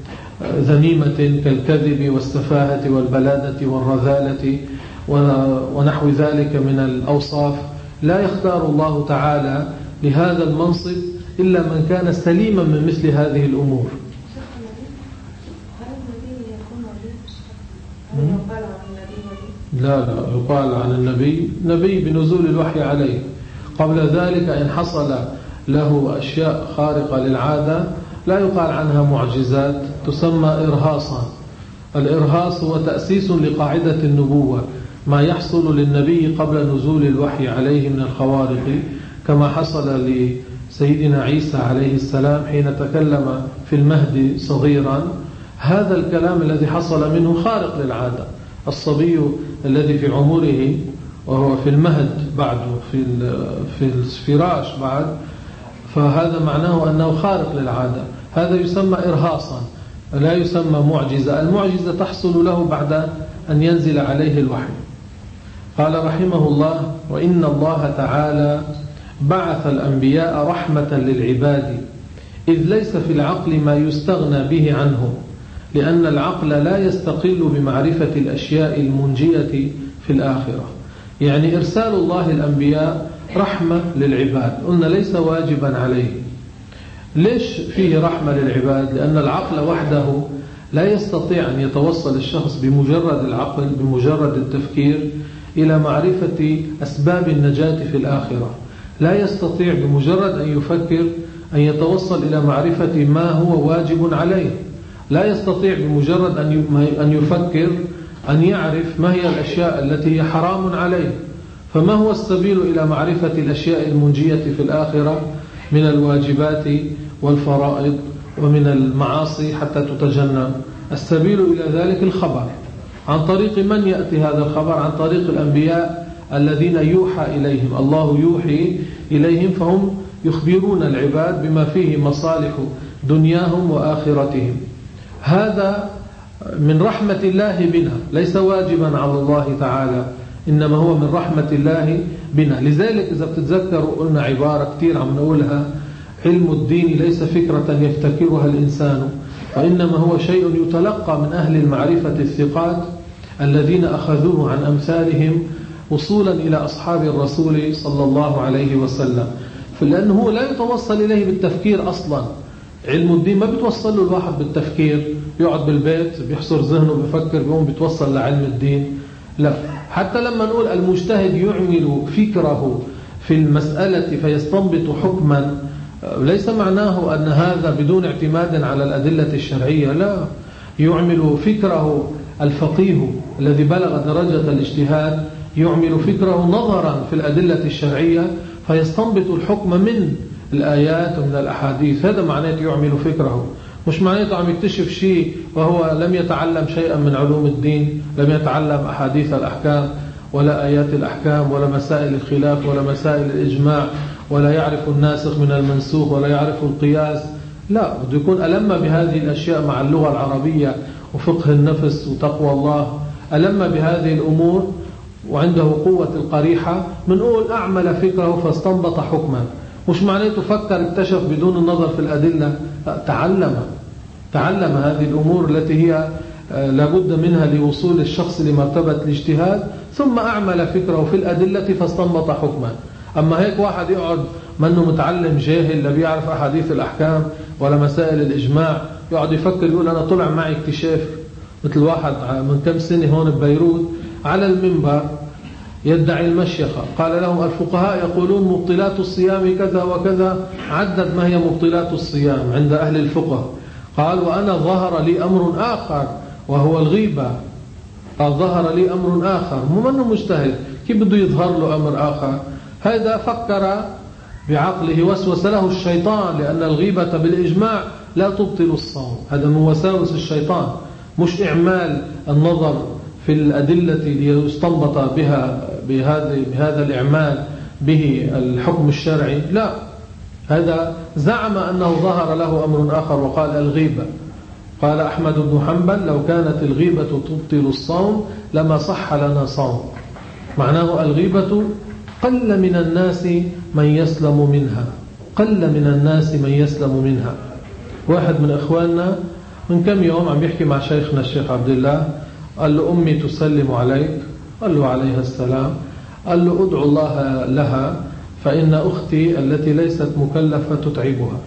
ذميمة كالكذب والسفاهة والبلادة والرذالة ونحو ذلك من الأوصاف. لا يختار الله تعالى لهذا المنصب إلا من كان سليما من مثل هذه الأمور. لا لا يقال عن النبي نبي بنزول الوحي عليه، قبل ذلك إن حصل له أشياء خارقة للعادة لا يقال عنها معجزات، تسمى إرهاصا. الإرهاص هو تأسيس لقاعدة النبوة، ما يحصل للنبي قبل نزول الوحي عليه من الخوارق، كما حصل لسيدنا عيسى عليه السلام حين تكلم في المهد صغيرا. هذا الكلام الذي حصل منه خارق للعادة. الصبي الذي في عمره وهو في المهد بعد في في الفراش بعد، فهذا معناه أنه خارق للعادة، هذا يسمى إرهاصا، لا يسمى معجزة. المعجزة تحصل له بعد أن ينزل عليه الوحي. قال رحمه الله: وإن الله تعالى بعث الأنبياء رحمة للعباد، إذ ليس في العقل ما يستغنى به عنه، لأن العقل لا يستقل بمعرفة الأشياء المنجية في الآخرة. يعني إرسال الله الأنبياء رحمة للعباد، قلنا ليس واجبا عليه. ليش فيه رحمة للعباد؟ لأن العقل وحده لا يستطيع أن يتوصل الشخص بمجرد العقل بمجرد التفكير إلى معرفة أسباب النجاة في الآخرة. لا يستطيع بمجرد أن يفكر أن يتوصل إلى معرفة ما هو واجب عليه. لا يستطيع بمجرد أن يفكر أن يعرف ما هي الأشياء التي هي حرام عليه. فما هو السبيل إلى معرفة الأشياء المنجية في الآخرة من الواجبات والفرائض ومن المعاصي حتى تتجنب؟ السبيل إلى ذلك الخبر. عن طريق من يأتي هذا الخبر؟ عن طريق الأنبياء الذين يوحى إليهم، الله يوحي إليهم، فهم يخبرون العباد بما فيه مصالح دنياهم وآخرتهم. هذا من رحمة الله بنا، ليس واجبا على الله تعالى، إنما هو من رحمة الله بنا. لذلك إذا بتتذكروا قلنا عبارة كتير عم نقولها: علم الدين ليس فكرة يفتكرها الإنسان، وإنما هو شيء يتلقى من أهل المعرفة الثقات الذين أخذوه عن أمثالهم وصولا إلى أصحاب الرسول صلى الله عليه وسلم. فلأنه لا يتوصل إليه بالتفكير أصلا. علم الدين ما بتوصل له الواحد بالتفكير، يقعد بالبيت بيحصر ذهنه بيفكر بيقوم بتوصل لعلم الدين. لا، حتى لما نقول المجتهد يعمل فكره في المسألة فيستنبط حكما، ليس معناه أن هذا بدون اعتماد على الأدلة الشرعية. لا، يعمل فكره الفقيه الذي بلغ درجة الاجتهاد، يعمل فكره نظرا في الأدلة الشرعية فيستنبط الحكم من الآيات ومن الأحاديث. هذا معناته يعمل فكره، مش معناته عم يكتشف شيء وهو لم يتعلم شيئا من علوم الدين، لم يتعلم أحاديث الأحكام ولا آيات الأحكام ولا مسائل الخلاف ولا مسائل الإجماع، ولا يعرف الناسخ من المنسوخ ولا يعرف القياس. لا، بده يكون ألم بهذه الأشياء مع اللغة العربية وفقه النفس وتقوى الله، ألم بهذه الأمور وعنده قوة القريحة، منقول أعمل فكره فاستنبط حكما. مش معناته فكر اكتشف بدون النظر في الأدلة، تعلم تعلم هذه الأمور التي هي لابد منها لوصول الشخص لمرتبة الاجتهاد، ثم أعمل فكره في الأدلة فاستنبط حكما. أما هيك واحد يقعد منه متعلم جاهل لا بيعرف أحاديث الأحكام ولا مسائل الإجماع، يقعد يفكر يقول أنا طلع معي اكتشاف. مثل واحد من كم سنة هون ببيروت على المنبر يدعي المشيخة، قال لهم الفقهاء يقولون مبطلات الصيام كذا وكذا، عدد ما هي مبطلات الصيام عند أهل الفقه. قال وأنا ظهر لي أمر آخر وهو الغيبة. قال ظهر لي أمر آخر، مو منه مجتهد، كيف بده يظهر له أمر آخر؟ هذا فكر بعقله، وسوس له الشيطان، لأن الغيبة بالإجماع لا تبطل الصوم. هذا من وساوس الشيطان، مش إعمال النظر في الأدلة ليستنبط بها بهذا بهذا الإعمال به الحكم الشرعي. لا، هذا زعم أنه ظهر له أمر آخر وقال الغيبة. قال أحمد بن حنبل لو كانت الغيبة تبطل الصوم لما صح لنا صوم. معناه الغيبة قل من الناس من يسلم منها، قل من الناس من يسلم منها. واحد من إخواننا من كم يوم عم يحكي مع شيخنا الشيخ عبد الله، قال له أمي تسلم عليك، قال له عليها السلام، قال له أدعو الله لها فإن أختي التي ليست مكلفة تتعبها.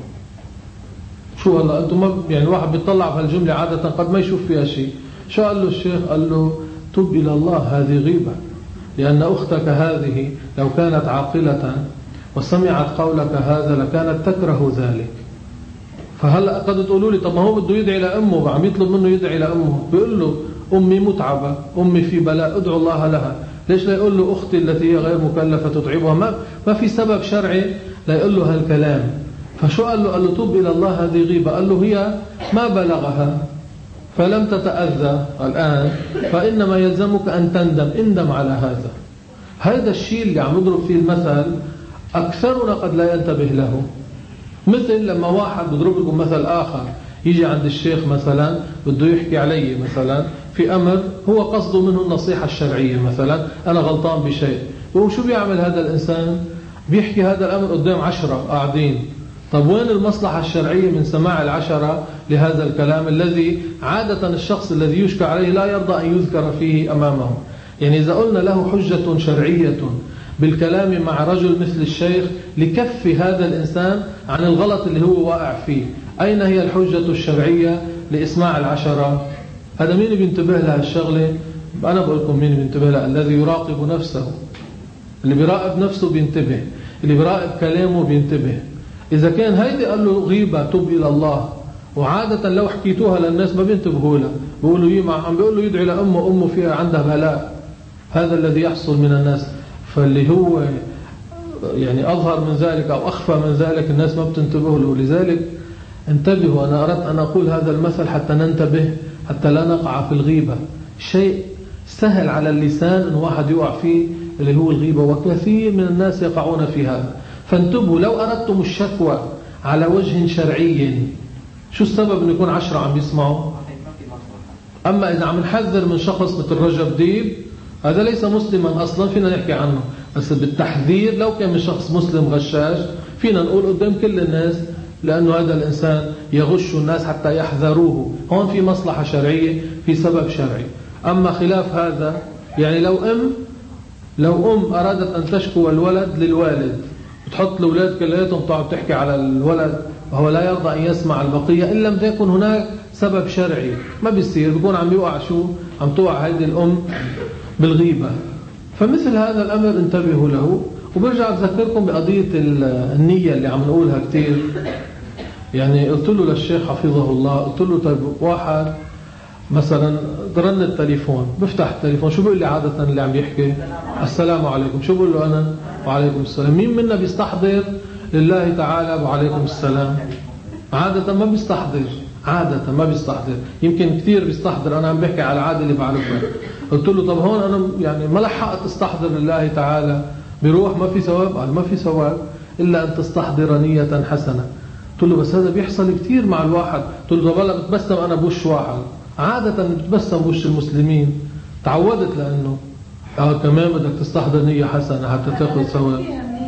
شو هلا أنتم ما يعني الواحد بيطلع في الجملة عادة قد ما يشوف فيها شيء. شو قال له الشيخ؟ قال له تب إلى الله، هذه غيبة، لأن أختك هذه لو كانت عاقلة وسمعت قولك هذا لكانت تكره ذلك. فهلا قد تقولوا لي طب ما هو بده يدعي لأمه، عم يطلب منه يدعي لأمه، بيقول له أمي متعبة، أمي في بلاء، أدعو الله لها. ليش لا يقول له أختي التي هي غير مكلفة تتعبها؟ ما ما في سبب شرعي لا يقول له هالكلام. فشو قال له؟ قال له توب إلى الله، هذه غيبة. قال له هي ما بلغها فلم تتأذى الآن، فإنما يلزمك أن تندم، اندم على هذا. هذا الشيء اللي عم نضرب فيه المثل أكثرنا قد لا ينتبه له. مثل لما واحد بضرب لكم مثل آخر، يجي عند الشيخ مثلا بده يحكي علي مثلا في أمر هو قصده منه النصيحة الشرعية، مثلا أنا غلطان بشيء، وشو بيعمل هذا الإنسان؟ بيحكي هذا الأمر قدام عشرة قاعدين. طب وين المصلحة الشرعية من سماع العشرة لهذا الكلام الذي عادة الشخص الذي يشكى عليه لا يرضى أن يذكر فيه أمامه؟ يعني إذا قلنا له حجة شرعية بالكلام مع رجل مثل الشيخ لكف هذا الإنسان عن الغلط اللي هو واقع فيه، أين هي الحجة الشرعية لإسماع العشرة؟ هذا مين بينتبه لها الشغلة؟ أنا بقول لكم مين بينتبه لها؟ الذي يراقب نفسه. اللي بيراقب نفسه بينتبه، اللي بيراقب كلامه بينتبه. إذا كان هيدي قال له غيبة تب إلى الله، وعادة لو حكيتوها للناس ما بينتبهوا لها، بيقولوا يمع عم بيقولوا يدعي لأمه، أمه فيها عندها بلاء. هذا الذي يحصل من الناس. فاللي هو يعني أظهر من ذلك أو أخفى من ذلك الناس ما بتنتبه له. لذلك انتبهوا. أنا أردت أن أقول هذا المثل حتى ننتبه، حتى لا نقع في الغيبة. شيء سهل على اللسان أن واحد يقع فيه اللي هو الغيبة، وكثير من الناس يقعون في هذا. فانتبهوا. لو أردتم الشكوى على وجه شرعي، شو السبب أن يكون عشرة عم يسمعوا؟ أما إذا عم نحذر من شخص مثل رجب ديب، هذا ليس مسلما أصلا، فينا نحكي عنه. بس بالتحذير لو كان من شخص مسلم غشاش فينا نقول قدام كل الناس، لأنه هذا الإنسان يغش الناس حتى يحذروه. هون في مصلحة شرعية، في سبب شرعي. أما خلاف هذا، يعني لو أم لو أم أرادت أن تشكو الولد للوالد، بتحط الأولاد كلياتهم تقعد تحكي على الولد وهو لا يرضى أن يسمع البقية إن لم يكن هناك سبب شرعي. ما بيصير، بيكون عم يوقع شو؟ عم توقع هذه الأم بالغيبة. فمثل هذا الأمر انتبهوا له. وبرجع أذكركم بقضية النية اللي عم نقولها كتير. يعني قلت له للشيخ حفظه الله، قلت له طيب واحد مثلا رن التليفون، بفتح التليفون، شو بيقول لي عادة اللي عم يحكي؟ السلام عليكم. شو بقول له أنا؟ وعليكم السلام. مين منا بيستحضر لله تعالى وعليكم السلام؟ عادة ما بيستحضر، عادة ما بيستحضر. يمكن كثير بيستحضر، أنا عم بحكي على العادة اللي بعرفها. قلت له طب هون أنا يعني ما لحقت استحضر لله تعالى، بيروح ما في ثواب؟ قال ما في ثواب إلا أن تستحضر نية حسنة. قلت له بس هذا بيحصل كثير مع الواحد. قلت له طب هلا بتبسم أنا بوش واحد، عادة بتبسم بوش المسلمين، تعودت لأنه آه كمان بدك تستحضر نية حسنة حتى تأخذ ثواب.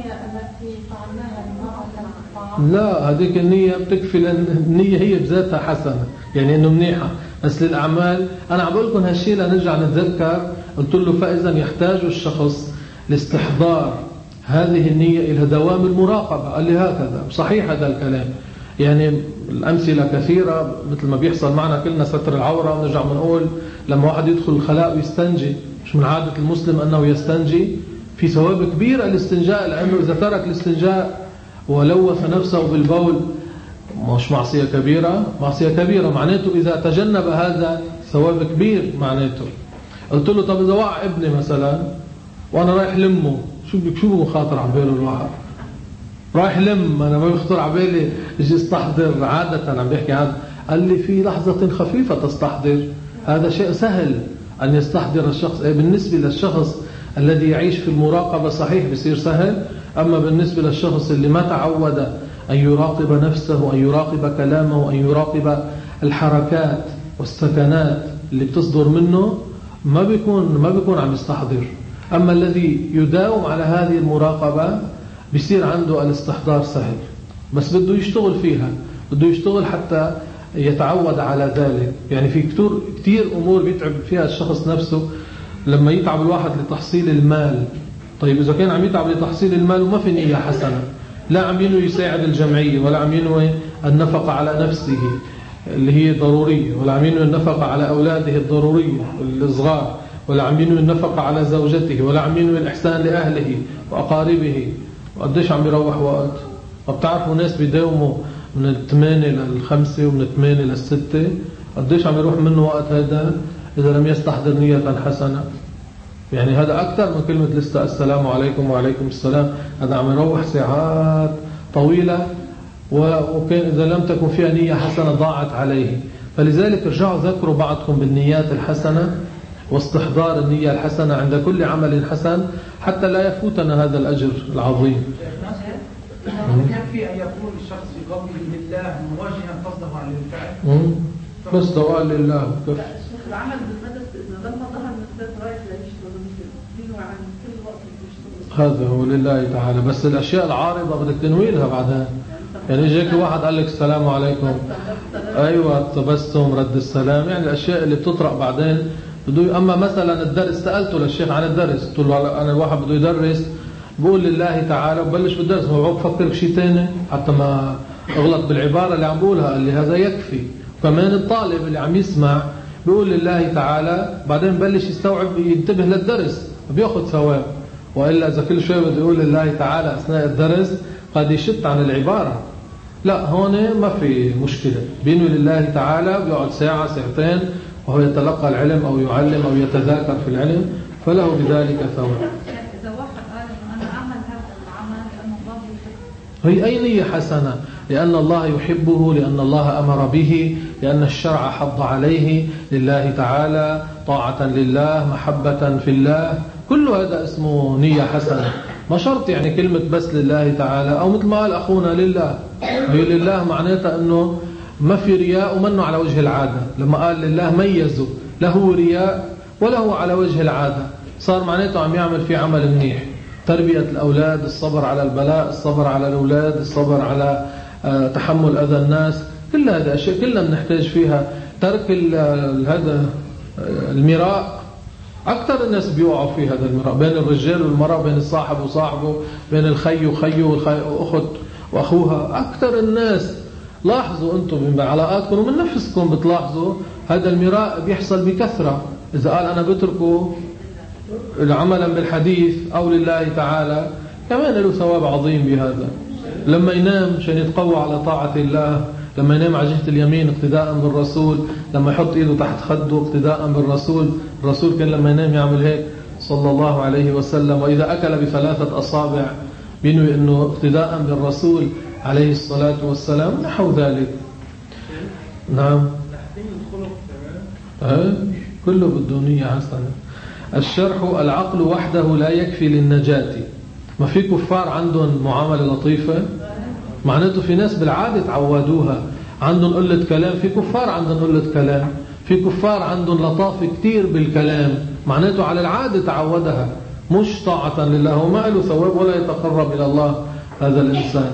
لا، هذيك النية بتكفي، لأن النية هي بذاتها حسنة، يعني إنه منيحة. بس للأعمال أنا عم بقول لكم هالشيء لنرجع نتذكر. قلت له فإذا يحتاج الشخص لاستحضار هذه النية إلى دوام المراقبة. قال لي هكذا. صحيح هذا الكلام. يعني الأمثلة كثيرة، مثل ما بيحصل معنا كلنا ستر العورة. ونرجع بنقول لما واحد يدخل الخلاء ويستنجي، مش من عادة المسلم أنه يستنجي؟ في ثواب كبير الاستنجاء، لأنه إذا ترك الاستنجاء ولوث نفسه بالبول مش معصية كبيرة؟ معصية كبيرة. معناته إذا تجنب هذا ثواب كبير معناته. قلت له طب إذا وقع ابني مثلا وأنا رايح لمه، شو شو بخاطر على باله الواحد؟ رايح لم، أنا ما بيخطر على بالي يجي استحضر. عادة عم بيحكي عادة. قال لي في لحظة خفيفة تستحضر، هذا شيء سهل أن يستحضر الشخص. بالنسبة للشخص الذي يعيش في المراقبة صحيح بيصير سهل، أما بالنسبة للشخص اللي ما تعود أن يراقب نفسه، أن يراقب كلامه، أن يراقب الحركات والسكنات اللي بتصدر منه، ما بيكون ما بيكون عم يستحضر. أما الذي يداوم على هذه المراقبة بيصير عنده الاستحضار سهل، بس بده يشتغل فيها، بده يشتغل حتى يتعود على ذلك. يعني في كتير كتير أمور بيتعب فيها الشخص نفسه. لما يتعب الواحد لتحصيل المال، طيب إذا كان عم يتعب لتحصيل المال وما في نية حسنة، لا عم ينوي يساعد الجمعية، ولا عم ينوي النفقة على نفسه اللي هي ضرورية، ولا عم ينوي النفقة على أولاده الضرورية الصغار، ولا عم ينوي النفقة على زوجته، ولا عم ينوي الإحسان لأهله وأقاربه، وقديش عم يروح وقت؟ وبتعرفوا ناس بيداوموا من الثمانية للخمسة ومن الثمانية للستة، قديش عم يروح منه وقت هذا إذا لم يستحضر نية حسنة؟ يعني هذا أكثر من كلمة لسه السلام عليكم وعليكم السلام. هذا عم يروح ساعات طويلة، وكان إذا لم تكن فيها نية حسنة ضاعت عليه. فلذلك ارجعوا ذكروا بعضكم بالنيات الحسنة واستحضار النية الحسنة عند كل عمل حسن، حتى لا يفوتنا هذا الأجر العظيم. يكفي أن يكون الشخص في قوله لله موجها قصده على الفعل. بس لو قال لله كفي. العمل بالمدرسة إذا لما ظهر مثل رايح لا يشتغل دينه عن كل وقت يشتغل. هذا هو لله تعالى. بس الأشياء العارضة بدك تنويلها بعدها. يعني يجيك واحد قال لك السلام عليكم، أيوة تبسم رد السلام، يعني الأشياء اللي بتطرق بعدين بده. أما مثلا الدرس سألته للشيخ عن الدرس، قلت له أنا الواحد بده يدرس بقول لله تعالى وبلش بالدرس، ما بقعد بفكر بشيء تاني حتى ما أغلط بالعبارة اللي عم بقولها. قال لي هذا يكفي. وكمان الطالب اللي عم يسمع بيقول لله تعالى بعدين بلش يستوعب ينتبه للدرس بياخد ثواب. وإلا إذا كل شوي بده يقول لله تعالى أثناء الدرس قد يشت عن العبارة. لا، هون ما في مشكلة، بينه لله تعالى بيقعد ساعة ساعتين وهو يتلقى العلم أو يعلم أو يتذاكر في العلم فله بذلك ثواب. إذا واحد قال أنا أعمل هذا العمل لأن الله يحبه، هي أي نية حسنة؟ لأن الله يحبه، لأن الله أمر به، لأن الشرع حض عليه، لله تعالى، طاعة لله، محبة في الله، كل هذا اسمه نية حسنة. ما شرط يعني كلمة بس لله تعالى، أو مثل ما قال أخونا لله. هي لله معناتها أنه ما في رياء ومنه على وجه العادة. لما قال لله ميزه، له رياء وله على وجه العادة، صار معناته عم يعمل في عمل منيح. تربية الأولاد، الصبر على البلاء، الصبر على الأولاد، الصبر على تحمل أذى الناس، كل هذه أشياء كلها بنحتاج فيها. ترك هذا المراء، أكثر الناس بيوقعوا في هذا المراء بين الرجال والمرأة، بين الصاحب وصاحبه، بين الخي وخيه والأخت وأخوها. أكثر الناس لاحظوا أنتم من علاقاتكم ومن نفسكم بتلاحظوا هذا المراء بيحصل بكثرة. إذا قال أنا بتركه عملا بالحديث أو لله تعالى كمان له ثواب عظيم بهذا. لما ينام عشان يتقوى على طاعة الله، لما ينام على جهة اليمين اقتداء بالرسول، لما يحط إيده تحت خده اقتداء بالرسول. الرسول كان لما ينام يعمل هيك صلى الله عليه وسلم. وإذا أكل بثلاثة أصابع بينوي أنه اقتداء بالرسول عليه الصلاة والسلام، نحو ذلك. نعم، أه؟ كله بالدنيا حسنة. الشرح: العقل وحده لا يكفي للنجاة. ما في كفار عندهم معاملة لطيفة، معناته في ناس بالعادة تعودوها، عندهم قلة كلام. في كفار عندهم قلة كلام، في كفار عندهم لطافة كتير بالكلام، معناته على العادة تعودها، مش طاعة لله، وما له ثواب ولا يتقرب إلى الله هذا الإنسان.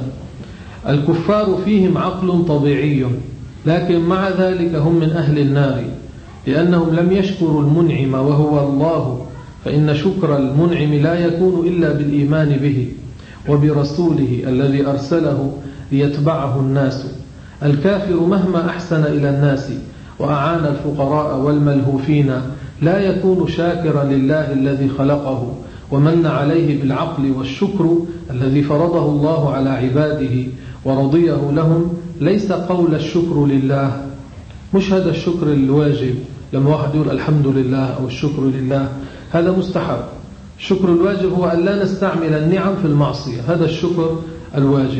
الكفار فيهم عقل طبيعي، لكن مع ذلك هم من أهل النار، لأنهم لم يشكروا المنعم وهو الله، فإن شكر المنعم لا يكون إلا بالإيمان به وبرسوله الذي أرسله ليتبعه الناس. الكافر مهما أحسن إلى الناس وأعان الفقراء والملهوفين لا يكون شاكرا لله الذي خلقه ومن عليه بالعقل والشكر الذي فرضه الله على عباده ورضيه لهم. ليس قول الشكر لله، مش هذا الشكر الواجب لما واحد يقول الحمد لله أو الشكر لله، هذا مستحب. الشكر الواجب هو أن لا نستعمل النعم في المعصية، هذا الشكر الواجب.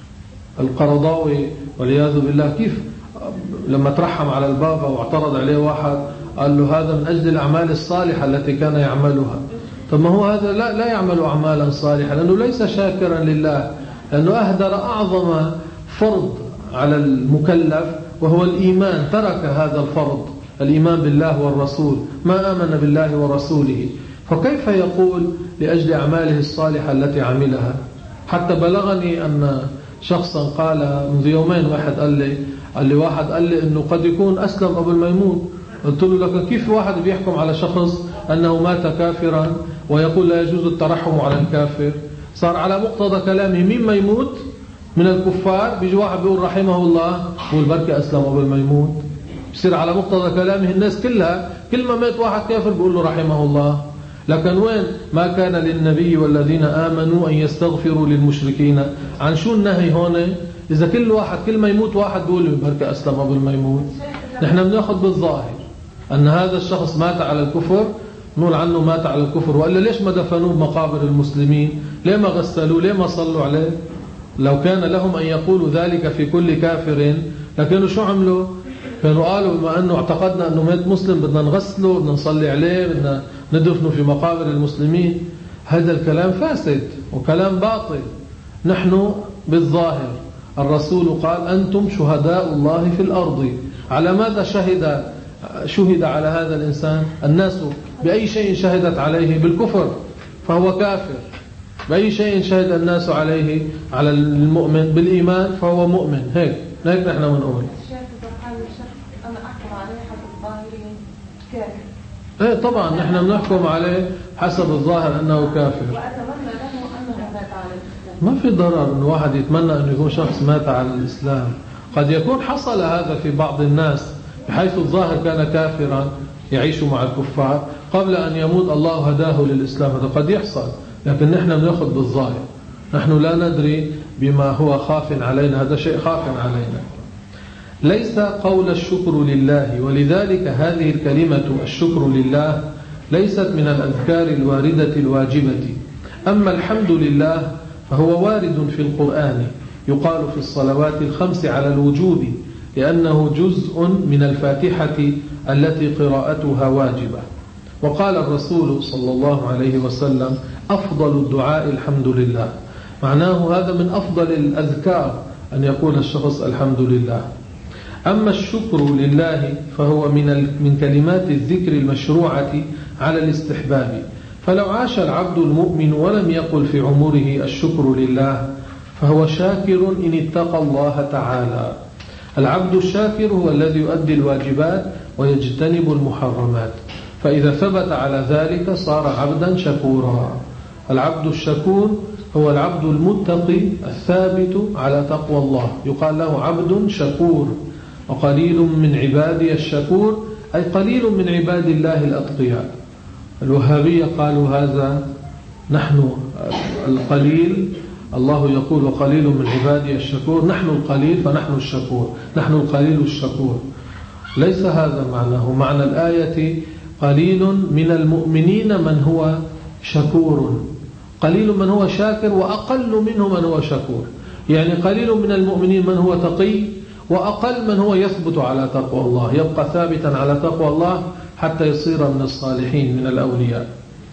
القرضاوي والعياذ بالله كيف لما ترحم على البابا واعترض عليه واحد قال له هذا من أجل الأعمال الصالحة التي كان يعملها. طب ما هو هذا لا, لا يعمل أعمالا صالحة لأنه ليس شاكرا لله، لأنه أهدر أعظم فرض على المكلف وهو الإيمان، ترك هذا الفرض، الإيمان بالله والرسول، ما آمن بالله ورسوله، فكيف يقول لأجل أعماله الصالحة التي عملها؟ حتى بلغني أن شخصا قال منذ يومين، واحد قال لي قال لي واحد قال لي أنه قد يكون أسلم قبل ما يموت. قلت له لك كيف واحد بيحكم على شخص أنه مات كافرا ويقول لا يجوز الترحم على الكافر؟ صار على مقتضى كلامه مين ما يموت من الكفار بيجي واحد بيقول رحمه الله والبركة أسلم قبل ما يموت، بصير على مقتضى كلامه الناس كلها كل ما مات واحد كافر بيقول له رحمه الله. لكن وين ما كان للنبي والذين آمنوا أن يستغفروا للمشركين. عن شو النهي هون؟ إذا كل واحد كل ما يموت واحد بيقول البركة أسلم قبل ما يموت. نحن بناخذ بالظاهر أن هذا الشخص مات على الكفر، نقول عنه مات على الكفر. وإلا ليش ما دفنوه بمقابر المسلمين؟ ليه ما غسلوه؟ ليه ما صلوا عليه؟ لو كان لهم أن يقولوا ذلك في كل كافر لكنوا شو عملوا؟ كانوا قالوا بما أنه اعتقدنا أنه مات مسلم بدنا نغسله، بدنا نصلي عليه، بدنا ندفنه في مقابر المسلمين. هذا الكلام فاسد وكلام باطل. نحن بالظاهر. الرسول قال أنتم شهداء الله في الأرض. على ماذا شهد شهد على هذا الإنسان؟ الناس بأي شيء شهدت عليه؟ بالكفر، فهو كافر. بأي شيء شهد الناس عليه على المؤمن؟ بالإيمان، فهو مؤمن. هيك هيك نحن بنقول. أنا أحكم عليه حسب ظاهره كافر. ايه طبعا نحن بنحكم عليه حسب الظاهر أنه كافر. وأتمنى له أنه مات على الإسلام. ما في ضرر أن واحد يتمنى أن يكون شخص مات على الإسلام. قد يكون حصل هذا في بعض الناس بحيث الظاهر كان كافرا يعيش مع الكفار، قبل أن يموت الله هداه للإسلام. هذا قد يحصل، لكن نحن بنأخذ بالظاهر. نحن لا ندري بما هو خاف علينا، هذا شيء خاف علينا. ليس قول الشكر لله، ولذلك هذه الكلمة الشكر لله ليست من الأذكار الواردة الواجبة. أما الحمد لله فهو وارد في القرآن، يقال في الصلوات الخمس على الوجوب، لأنه جزء من الفاتحة التي قراءتها واجبة. وقال الرسول صلى الله عليه وسلم أفضل الدعاء الحمد لله. معناه هذا من أفضل الأذكار أن يقول الشخص الحمد لله. أما الشكر لله فهو من من كلمات الذكر المشروعة على الاستحباب. فلو عاش العبد المؤمن ولم يقل في عمره الشكر لله فهو شاكر إن اتقى الله تعالى. العبد الشاكر هو الذي يؤدي الواجبات ويجتنب المحرمات، فإذا ثبت على ذلك صار عبدا شكورا. العبد الشكور هو العبد المتقي الثابت على تقوى الله، يقال له عبد شكور. وقليل من عبادي الشكور، أي قليل من عباد الله الأتقياء. الوهابية قالوا هذا، نحن القليل، الله يقول وقليل من عبادي الشكور، نحن القليل فنحن الشكور، نحن القليل الشكور. ليس هذا معناه. معنى الآية قليل من المؤمنين من هو شكور، قليل من هو شاكر وأقل منه من هو شكور. يعني قليل من المؤمنين من هو تقي، وأقل من هو يثبت على تقوى الله، يبقى ثابتا على تقوى الله حتى يصير من الصالحين من الأولياء.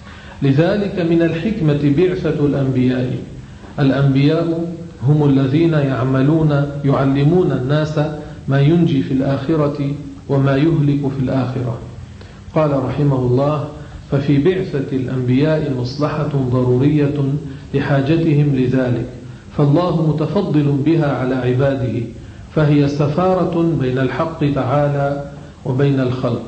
لذلك من الحكمة بعثة الأنبياء. الأنبياء هم الذين يعملون يعلمون الناس ما ينجي في الآخرة وما يهلك في الآخرة. قال رحمه الله ففي بعثة الأنبياء مصلحة ضرورية لحاجتهم لذلك، فالله متفضل بها على عباده، فهي سفارة بين الحق تعالى وبين الخلق.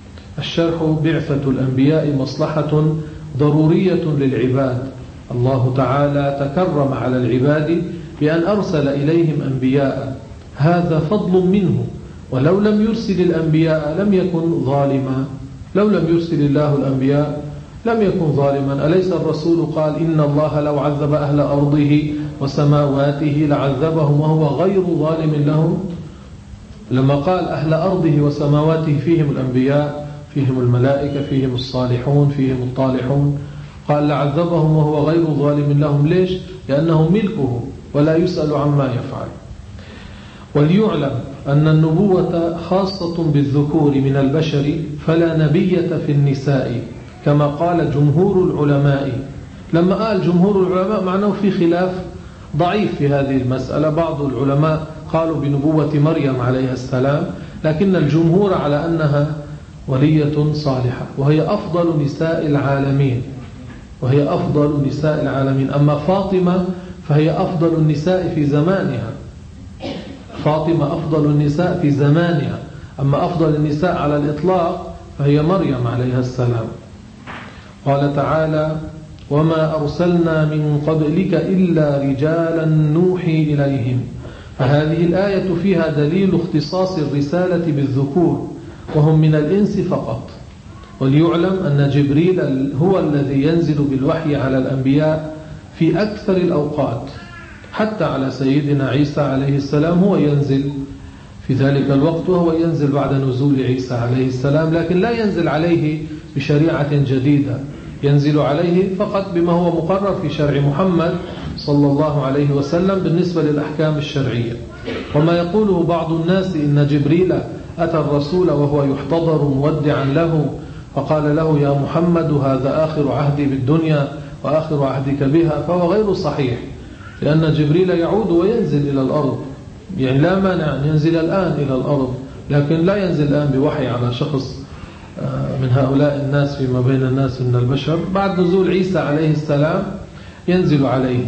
الشرح بعثة الأنبياء مصلحة ضرورية للعباد. الله تعالى تكرم على العباد بأن أرسل إليهم أنبياء، هذا فضل منه، ولو لم يرسل الأنبياء لم يكن ظالما. لو لم يرسل الله الأنبياء لم يكن ظالما. أليس الرسول قال إن الله لو عذب أهل أرضه وسماواته لعذبهم وهو غير ظالم لهم؟ لما قال أهل أرضه وسماواته فيهم الأنبياء، فيهم الملائكة، فيهم الصالحون، فيهم الطالحون، قال لعذبهم وهو غير ظالم لهم. ليش؟ لأنه ملكه ولا يسأل عما يفعل. وليعلم أن النبوة خاصة بالذكور من البشر، فلا نبية في النساء، كما قال جمهور العلماء. لما قال جمهور العلماء معناه في خلاف ضعيف في هذه المسألة. بعض العلماء قالوا بنبوة مريم عليها السلام، لكن الجمهور على أنها ولية صالحة، وهي أفضل نساء العالمين، وهي أفضل نساء العالمين. أما فاطمة فهي أفضل النساء في زمانها، فاطمة أفضل النساء في زمانها. أما أفضل النساء على الإطلاق فهي مريم عليها السلام. قال تعالى وما أرسلنا من قبلك إلا رجالا نوحي إليهم. فهذه الآية فيها دليل اختصاص الرسالة بالذكور، وهم من الإنس فقط. وليعلم أن جبريل هو الذي ينزل بالوحي على الأنبياء في أكثر الأوقات، حتى على سيدنا عيسى عليه السلام هو ينزل في ذلك الوقت، وهو ينزل بعد نزول عيسى عليه السلام، لكن لا ينزل عليه بشريعة جديدة، ينزل عليه فقط بما هو مقرر في شرع محمد صلى الله عليه وسلم بالنسبة للأحكام الشرعية. وما يقوله بعض الناس إن جبريل أتى الرسول وهو يحتضر مودعا له فقال له يا محمد هذا آخر عهدي بالدنيا وآخر عهدك بها، فهو غير صحيح، لأن جبريل يعود وينزل إلى الأرض، يعني لا مانع أن ينزل الآن إلى الأرض، لكن لا ينزل الآن بوحي على شخص من هؤلاء الناس فيما بين الناس من البشر. بعد نزول عيسى عليه السلام ينزل عليه.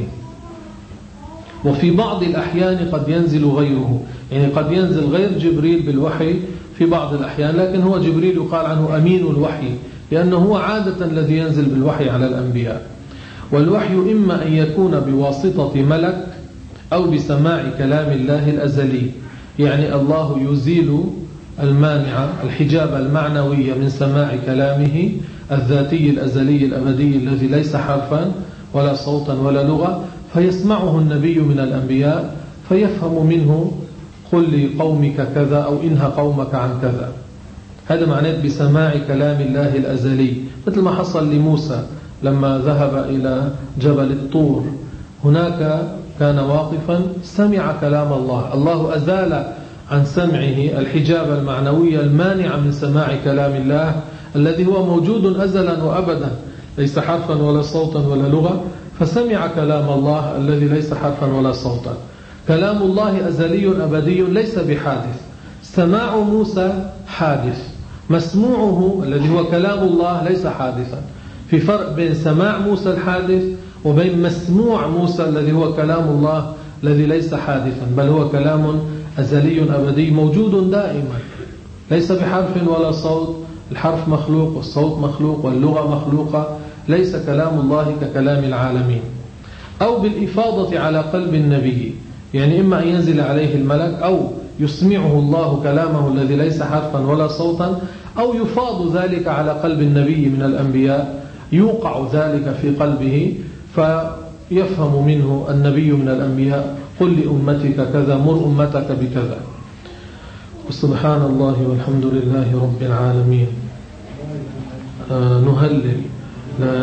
وفي بعض الأحيان قد ينزل غيره، يعني قد ينزل غير جبريل بالوحي في بعض الأحيان، لكن هو جبريل يقال عنه أمين الوحي، لأنه هو عادة الذي ينزل بالوحي على الأنبياء. والوحي إما أن يكون بواسطة ملك أو بسماع كلام الله الأزلي، يعني الله يزيل المانع الحجاب المعنوي من سماع كلامه الذاتي الأزلي الأبدي الذي ليس حرفا ولا صوتا ولا لغة، فيسمعه النبي من الأنبياء فيفهم منه قل لقومك كذا أو إنهى قومك عن كذا. هذا معناه بسماع كلام الله الأزلي، مثل ما حصل لموسى لما ذهب إلى جبل الطور، هناك كان واقفا سمع كلام الله، الله أزال عن سمعه الحجاب المعنوي المانع من سماع كلام الله الذي هو موجود أزلا وأبدا، ليس حرفا ولا صوتا ولا لغة، فسمع كلام الله الذي ليس حرفا ولا صوتا. كلام الله أزلي أبدي ليس بحادث، سماع موسى حادث، مسموعه الذي هو كلام الله ليس حادثا. في فرق بين سماع موسى الحادث وبين مسموع موسى الذي هو كلام الله الذي ليس حادثا، بل هو كلام أزلي أبدي موجود دائما، ليس بحرف ولا صوت. الحرف مخلوق والصوت مخلوق واللغة مخلوقة، ليس كلام الله ككلام العالمين. أو بالإفاضة على قلب النبي، يعني إما أن ينزل عليه الملك أو يسمعه الله كلامه الذي ليس حرفا ولا صوتا، أو يفاض ذلك على قلب النبي من الأنبياء، يوقع ذلك في قلبه فيفهم منه النبي من الأنبياء قل لأمتك كذا، مر أمتك بكذا. سبحان الله والحمد لله رب العالمين. آه نهلل لا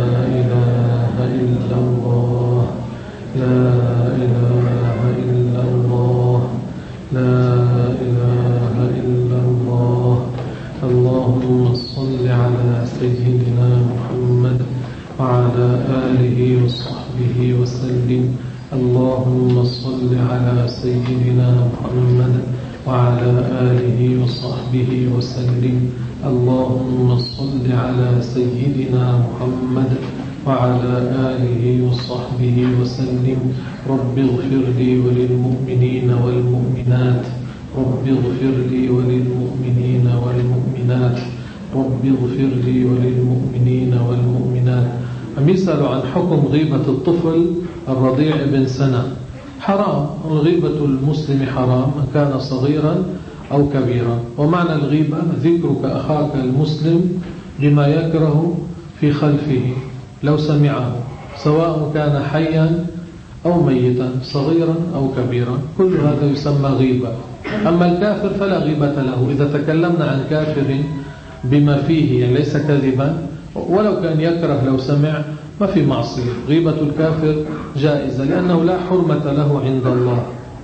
إله إلا الله، لا إله إلا الله، لا إله إلا الله. اللهم صل على سيدنا محمد وعلى آله وصحبه وسلم. اللهم صل على سيدنا محمد وعلى آله وصحبه وسلم. اللهم صل على سيدنا محمد وعلى آله وصحبه وسلم. رب اغفر لي وللمؤمنين والمؤمنات، رب اغفر لي وللمؤمنين والمؤمنات، رب اغفر لي وللمؤمنين والمؤمنات. أم يسأل عن حكم غيبة الطفل الرضيع ابن سنة. حرام، الغيبة المسلم حرام كان صغيرا أو كبيرا. ومعنى الغيبة ذكرك أخاك المسلم بما يكره في خلفه لو سمعه، سواء كان حيا أو ميتا، صغيرا أو كبيرا، كل هذا يسمى غيبة. أما الكافر فلا غيبة له. إذا تكلمنا عن كافر بما فيه، يعني ليس كذبا، ولو كان يكره لو سمع، ما في معصية. غيبة الكافر جائزة لأنه لا حرمة له عند الله.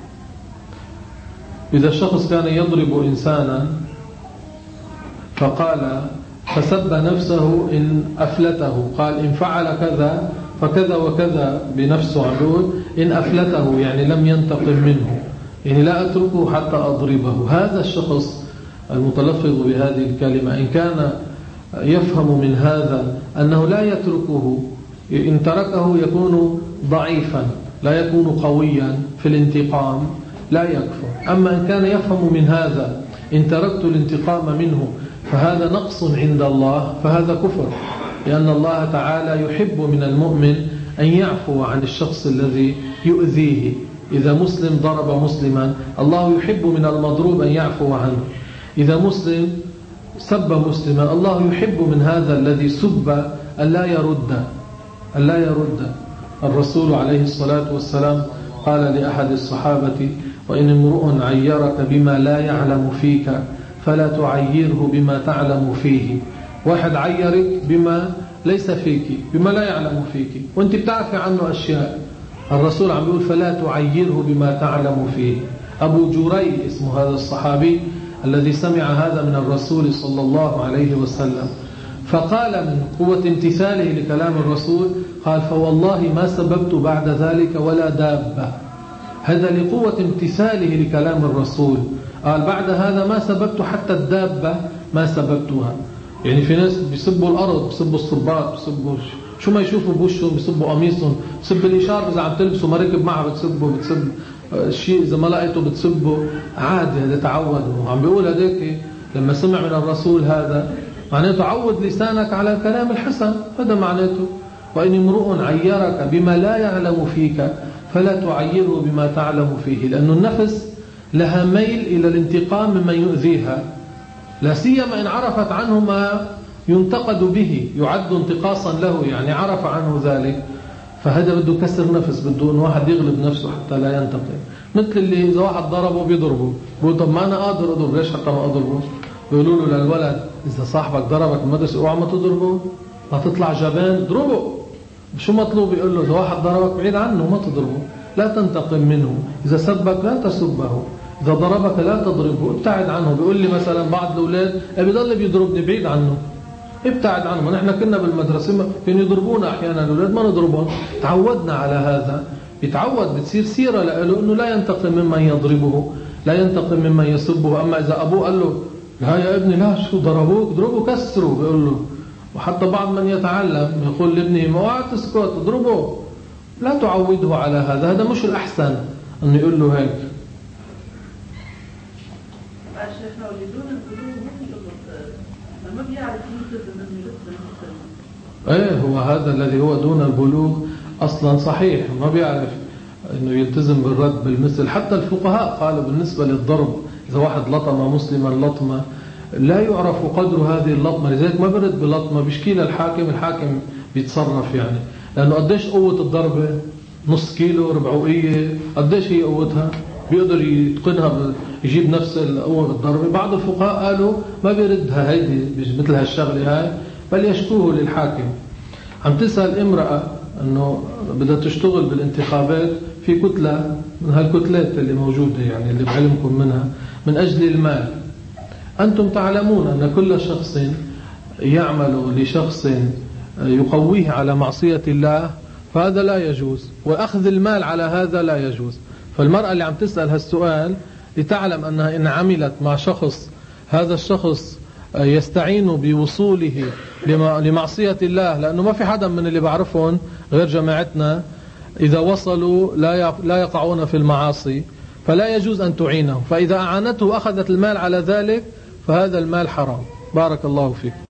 إذا شخص كان يضرب إنسانا فقال فسب نفسه إن أفلته، قال إن فعل كذا فكذا وكذا بنفسه، عدول إن أفلته يعني لم ينتقم منه، يعني لا أتركه حتى أضربه. هذا الشخص المتلفظ بهذه الكلمة إن كان يفهم من هذا أنه لا يتركه، إن تركه يكون ضعيفا، لا يكون قويا في الانتقام، لا يكفر. أما إن كان يفهم من هذا إن تركت الانتقام منه فهذا نقص عند الله، فهذا كفر، لأن الله تعالى يحب من المؤمن أن يعفو عن الشخص الذي يؤذيه. إذا مسلم ضرب مسلما، الله يحب من المضروب أن يعفو عنه. إذا مسلم سب مسلما، الله يحب من هذا الذي سب ألا يرد ألا يرد. الرسول عليه الصلاة والسلام قال لأحد الصحابة وإن امرؤ عيرك بما لا يعلم فيك فلا تعيره بما تعلم فيه. واحد عيرك بما ليس فيك، بما لا يعلم فيك، وانت بتعرفي عنه أشياء، الرسول عم يقول فلا تعيره بما تعلم فيه. أبو جري اسمه هذا الصحابي الذي سمع هذا من الرسول صلى الله عليه وسلم، فقال من قوة امتثاله لكلام الرسول، قال فوالله ما سببت بعد ذلك ولا دابة. هذا لقوة امتثاله لكلام الرسول. قال بعد هذا ما سببت حتى الدابة ما سببتها. يعني في ناس بيسبوا الأرض، بيسبوا الصباط، بيسبوا شو ما يشوفوا بوشهم، بيسبوا قميصهم، بيسب الإشارة إذا عم تلبسوا مركب معها بتسبوا، بتسب شيء إذا ما لقيته بتسبوا، عادي هذا تعودوا. وعم بيقول هذاك لما سمع من الرسول هذا معناته عود لسانك على الكلام الحسن، هذا معناته. وإن امرؤ عيرك بما لا يعلم فيك فلا تعيره بما تعلم فيه، لأن النفس لها ميل إلى الانتقام ممن يؤذيها، لا سيما إن عرفت عنه ما ينتقد به يعد انتقاصا له، يعني عرف عنه ذلك، فهذا بده كسر نفس، بده أن واحد يغلب نفسه حتى لا ينتقم. مثل اللي إذا واحد ضربه بيضربه، بيقول طب ما أنا قادر أضرب، ليش حتى ما أضربه؟ بيقولوا له للولد إذا صاحبك ضربك بالمدرسة اوعى ما تضربه، ما تطلع جبان، اضربه. شو مطلوب؟ يقول له إذا واحد ضربك بعيد عنه ما تضربه، لا تنتقم منه، إذا سبك لا تسبه، إذا ضربك لا تضربه، ابتعد عنه. بيقول لي مثلا بعض الأولاد بيضل بيضربني، بعيد عنه، ابتعد عنه. نحن كنا بالمدرسة كانوا يضربونا أحيانا الأولاد، ما نضربهم، تعودنا على هذا، بيتعود، بتصير سيرة له أنه لا ينتقم ممن يضربه، لا ينتقم ممن يسبه. أما إذا أبوه قال له لا يا ابني لا، شو ضربوك، ضربوا كسروا، بيقول له. وحتى بعض من يتعلم يقول لابنه ما اوعى تسكت، اضربه، لا تعوده على هذا، هذا مش الأحسن أنه يقول له هيك. شيخنا ولدون البلوغ ما بيعرف يلتزم انه يلتزم. ايه هو هذا الذي هو دون البلوغ اصلا صحيح، ما بيعرف انه يلتزم بالرد بالمثل. حتى الفقهاء قالوا بالنسبة للضرب، اذا واحد لطم مسلما لطمة لا يعرف قدر هذه اللطمة، لذلك ما برد بلطمة، بيشكي للحاكم، الحاكم بيتصرف يعني، لانه قديش قوة الضربة، نص كيلو، ربعوية، قديش هي قوتها، بيقدر يتقنها، يجيب نفس القوة بالضربة. بعض الفقهاء قالوا ما بيردها هيدي مثل هالشغلة هاي، بل يشكوه للحاكم. عم تسأل امرأة أنه بدها تشتغل بالانتخابات في كتلة من هالكتلات اللي موجودة يعني اللي بعلمكم منها من أجل المال. أنتم تعلمون أن كل شخص يعمل لشخص يقويه على معصية الله فهذا لا يجوز، وأخذ المال على هذا لا يجوز. فالمرأة اللي عم تسأل هالسؤال لتعلم أنها إن عملت مع شخص، هذا الشخص يستعين بوصوله لمعصية الله، لأنه ما في حدا من اللي بعرفهم غير جماعتنا إذا وصلوا لا يقعون في المعاصي، فلا يجوز أن تعينه. فإذا أعانته وأخذت المال على ذلك فهذا المال حرام. بارك الله فيك.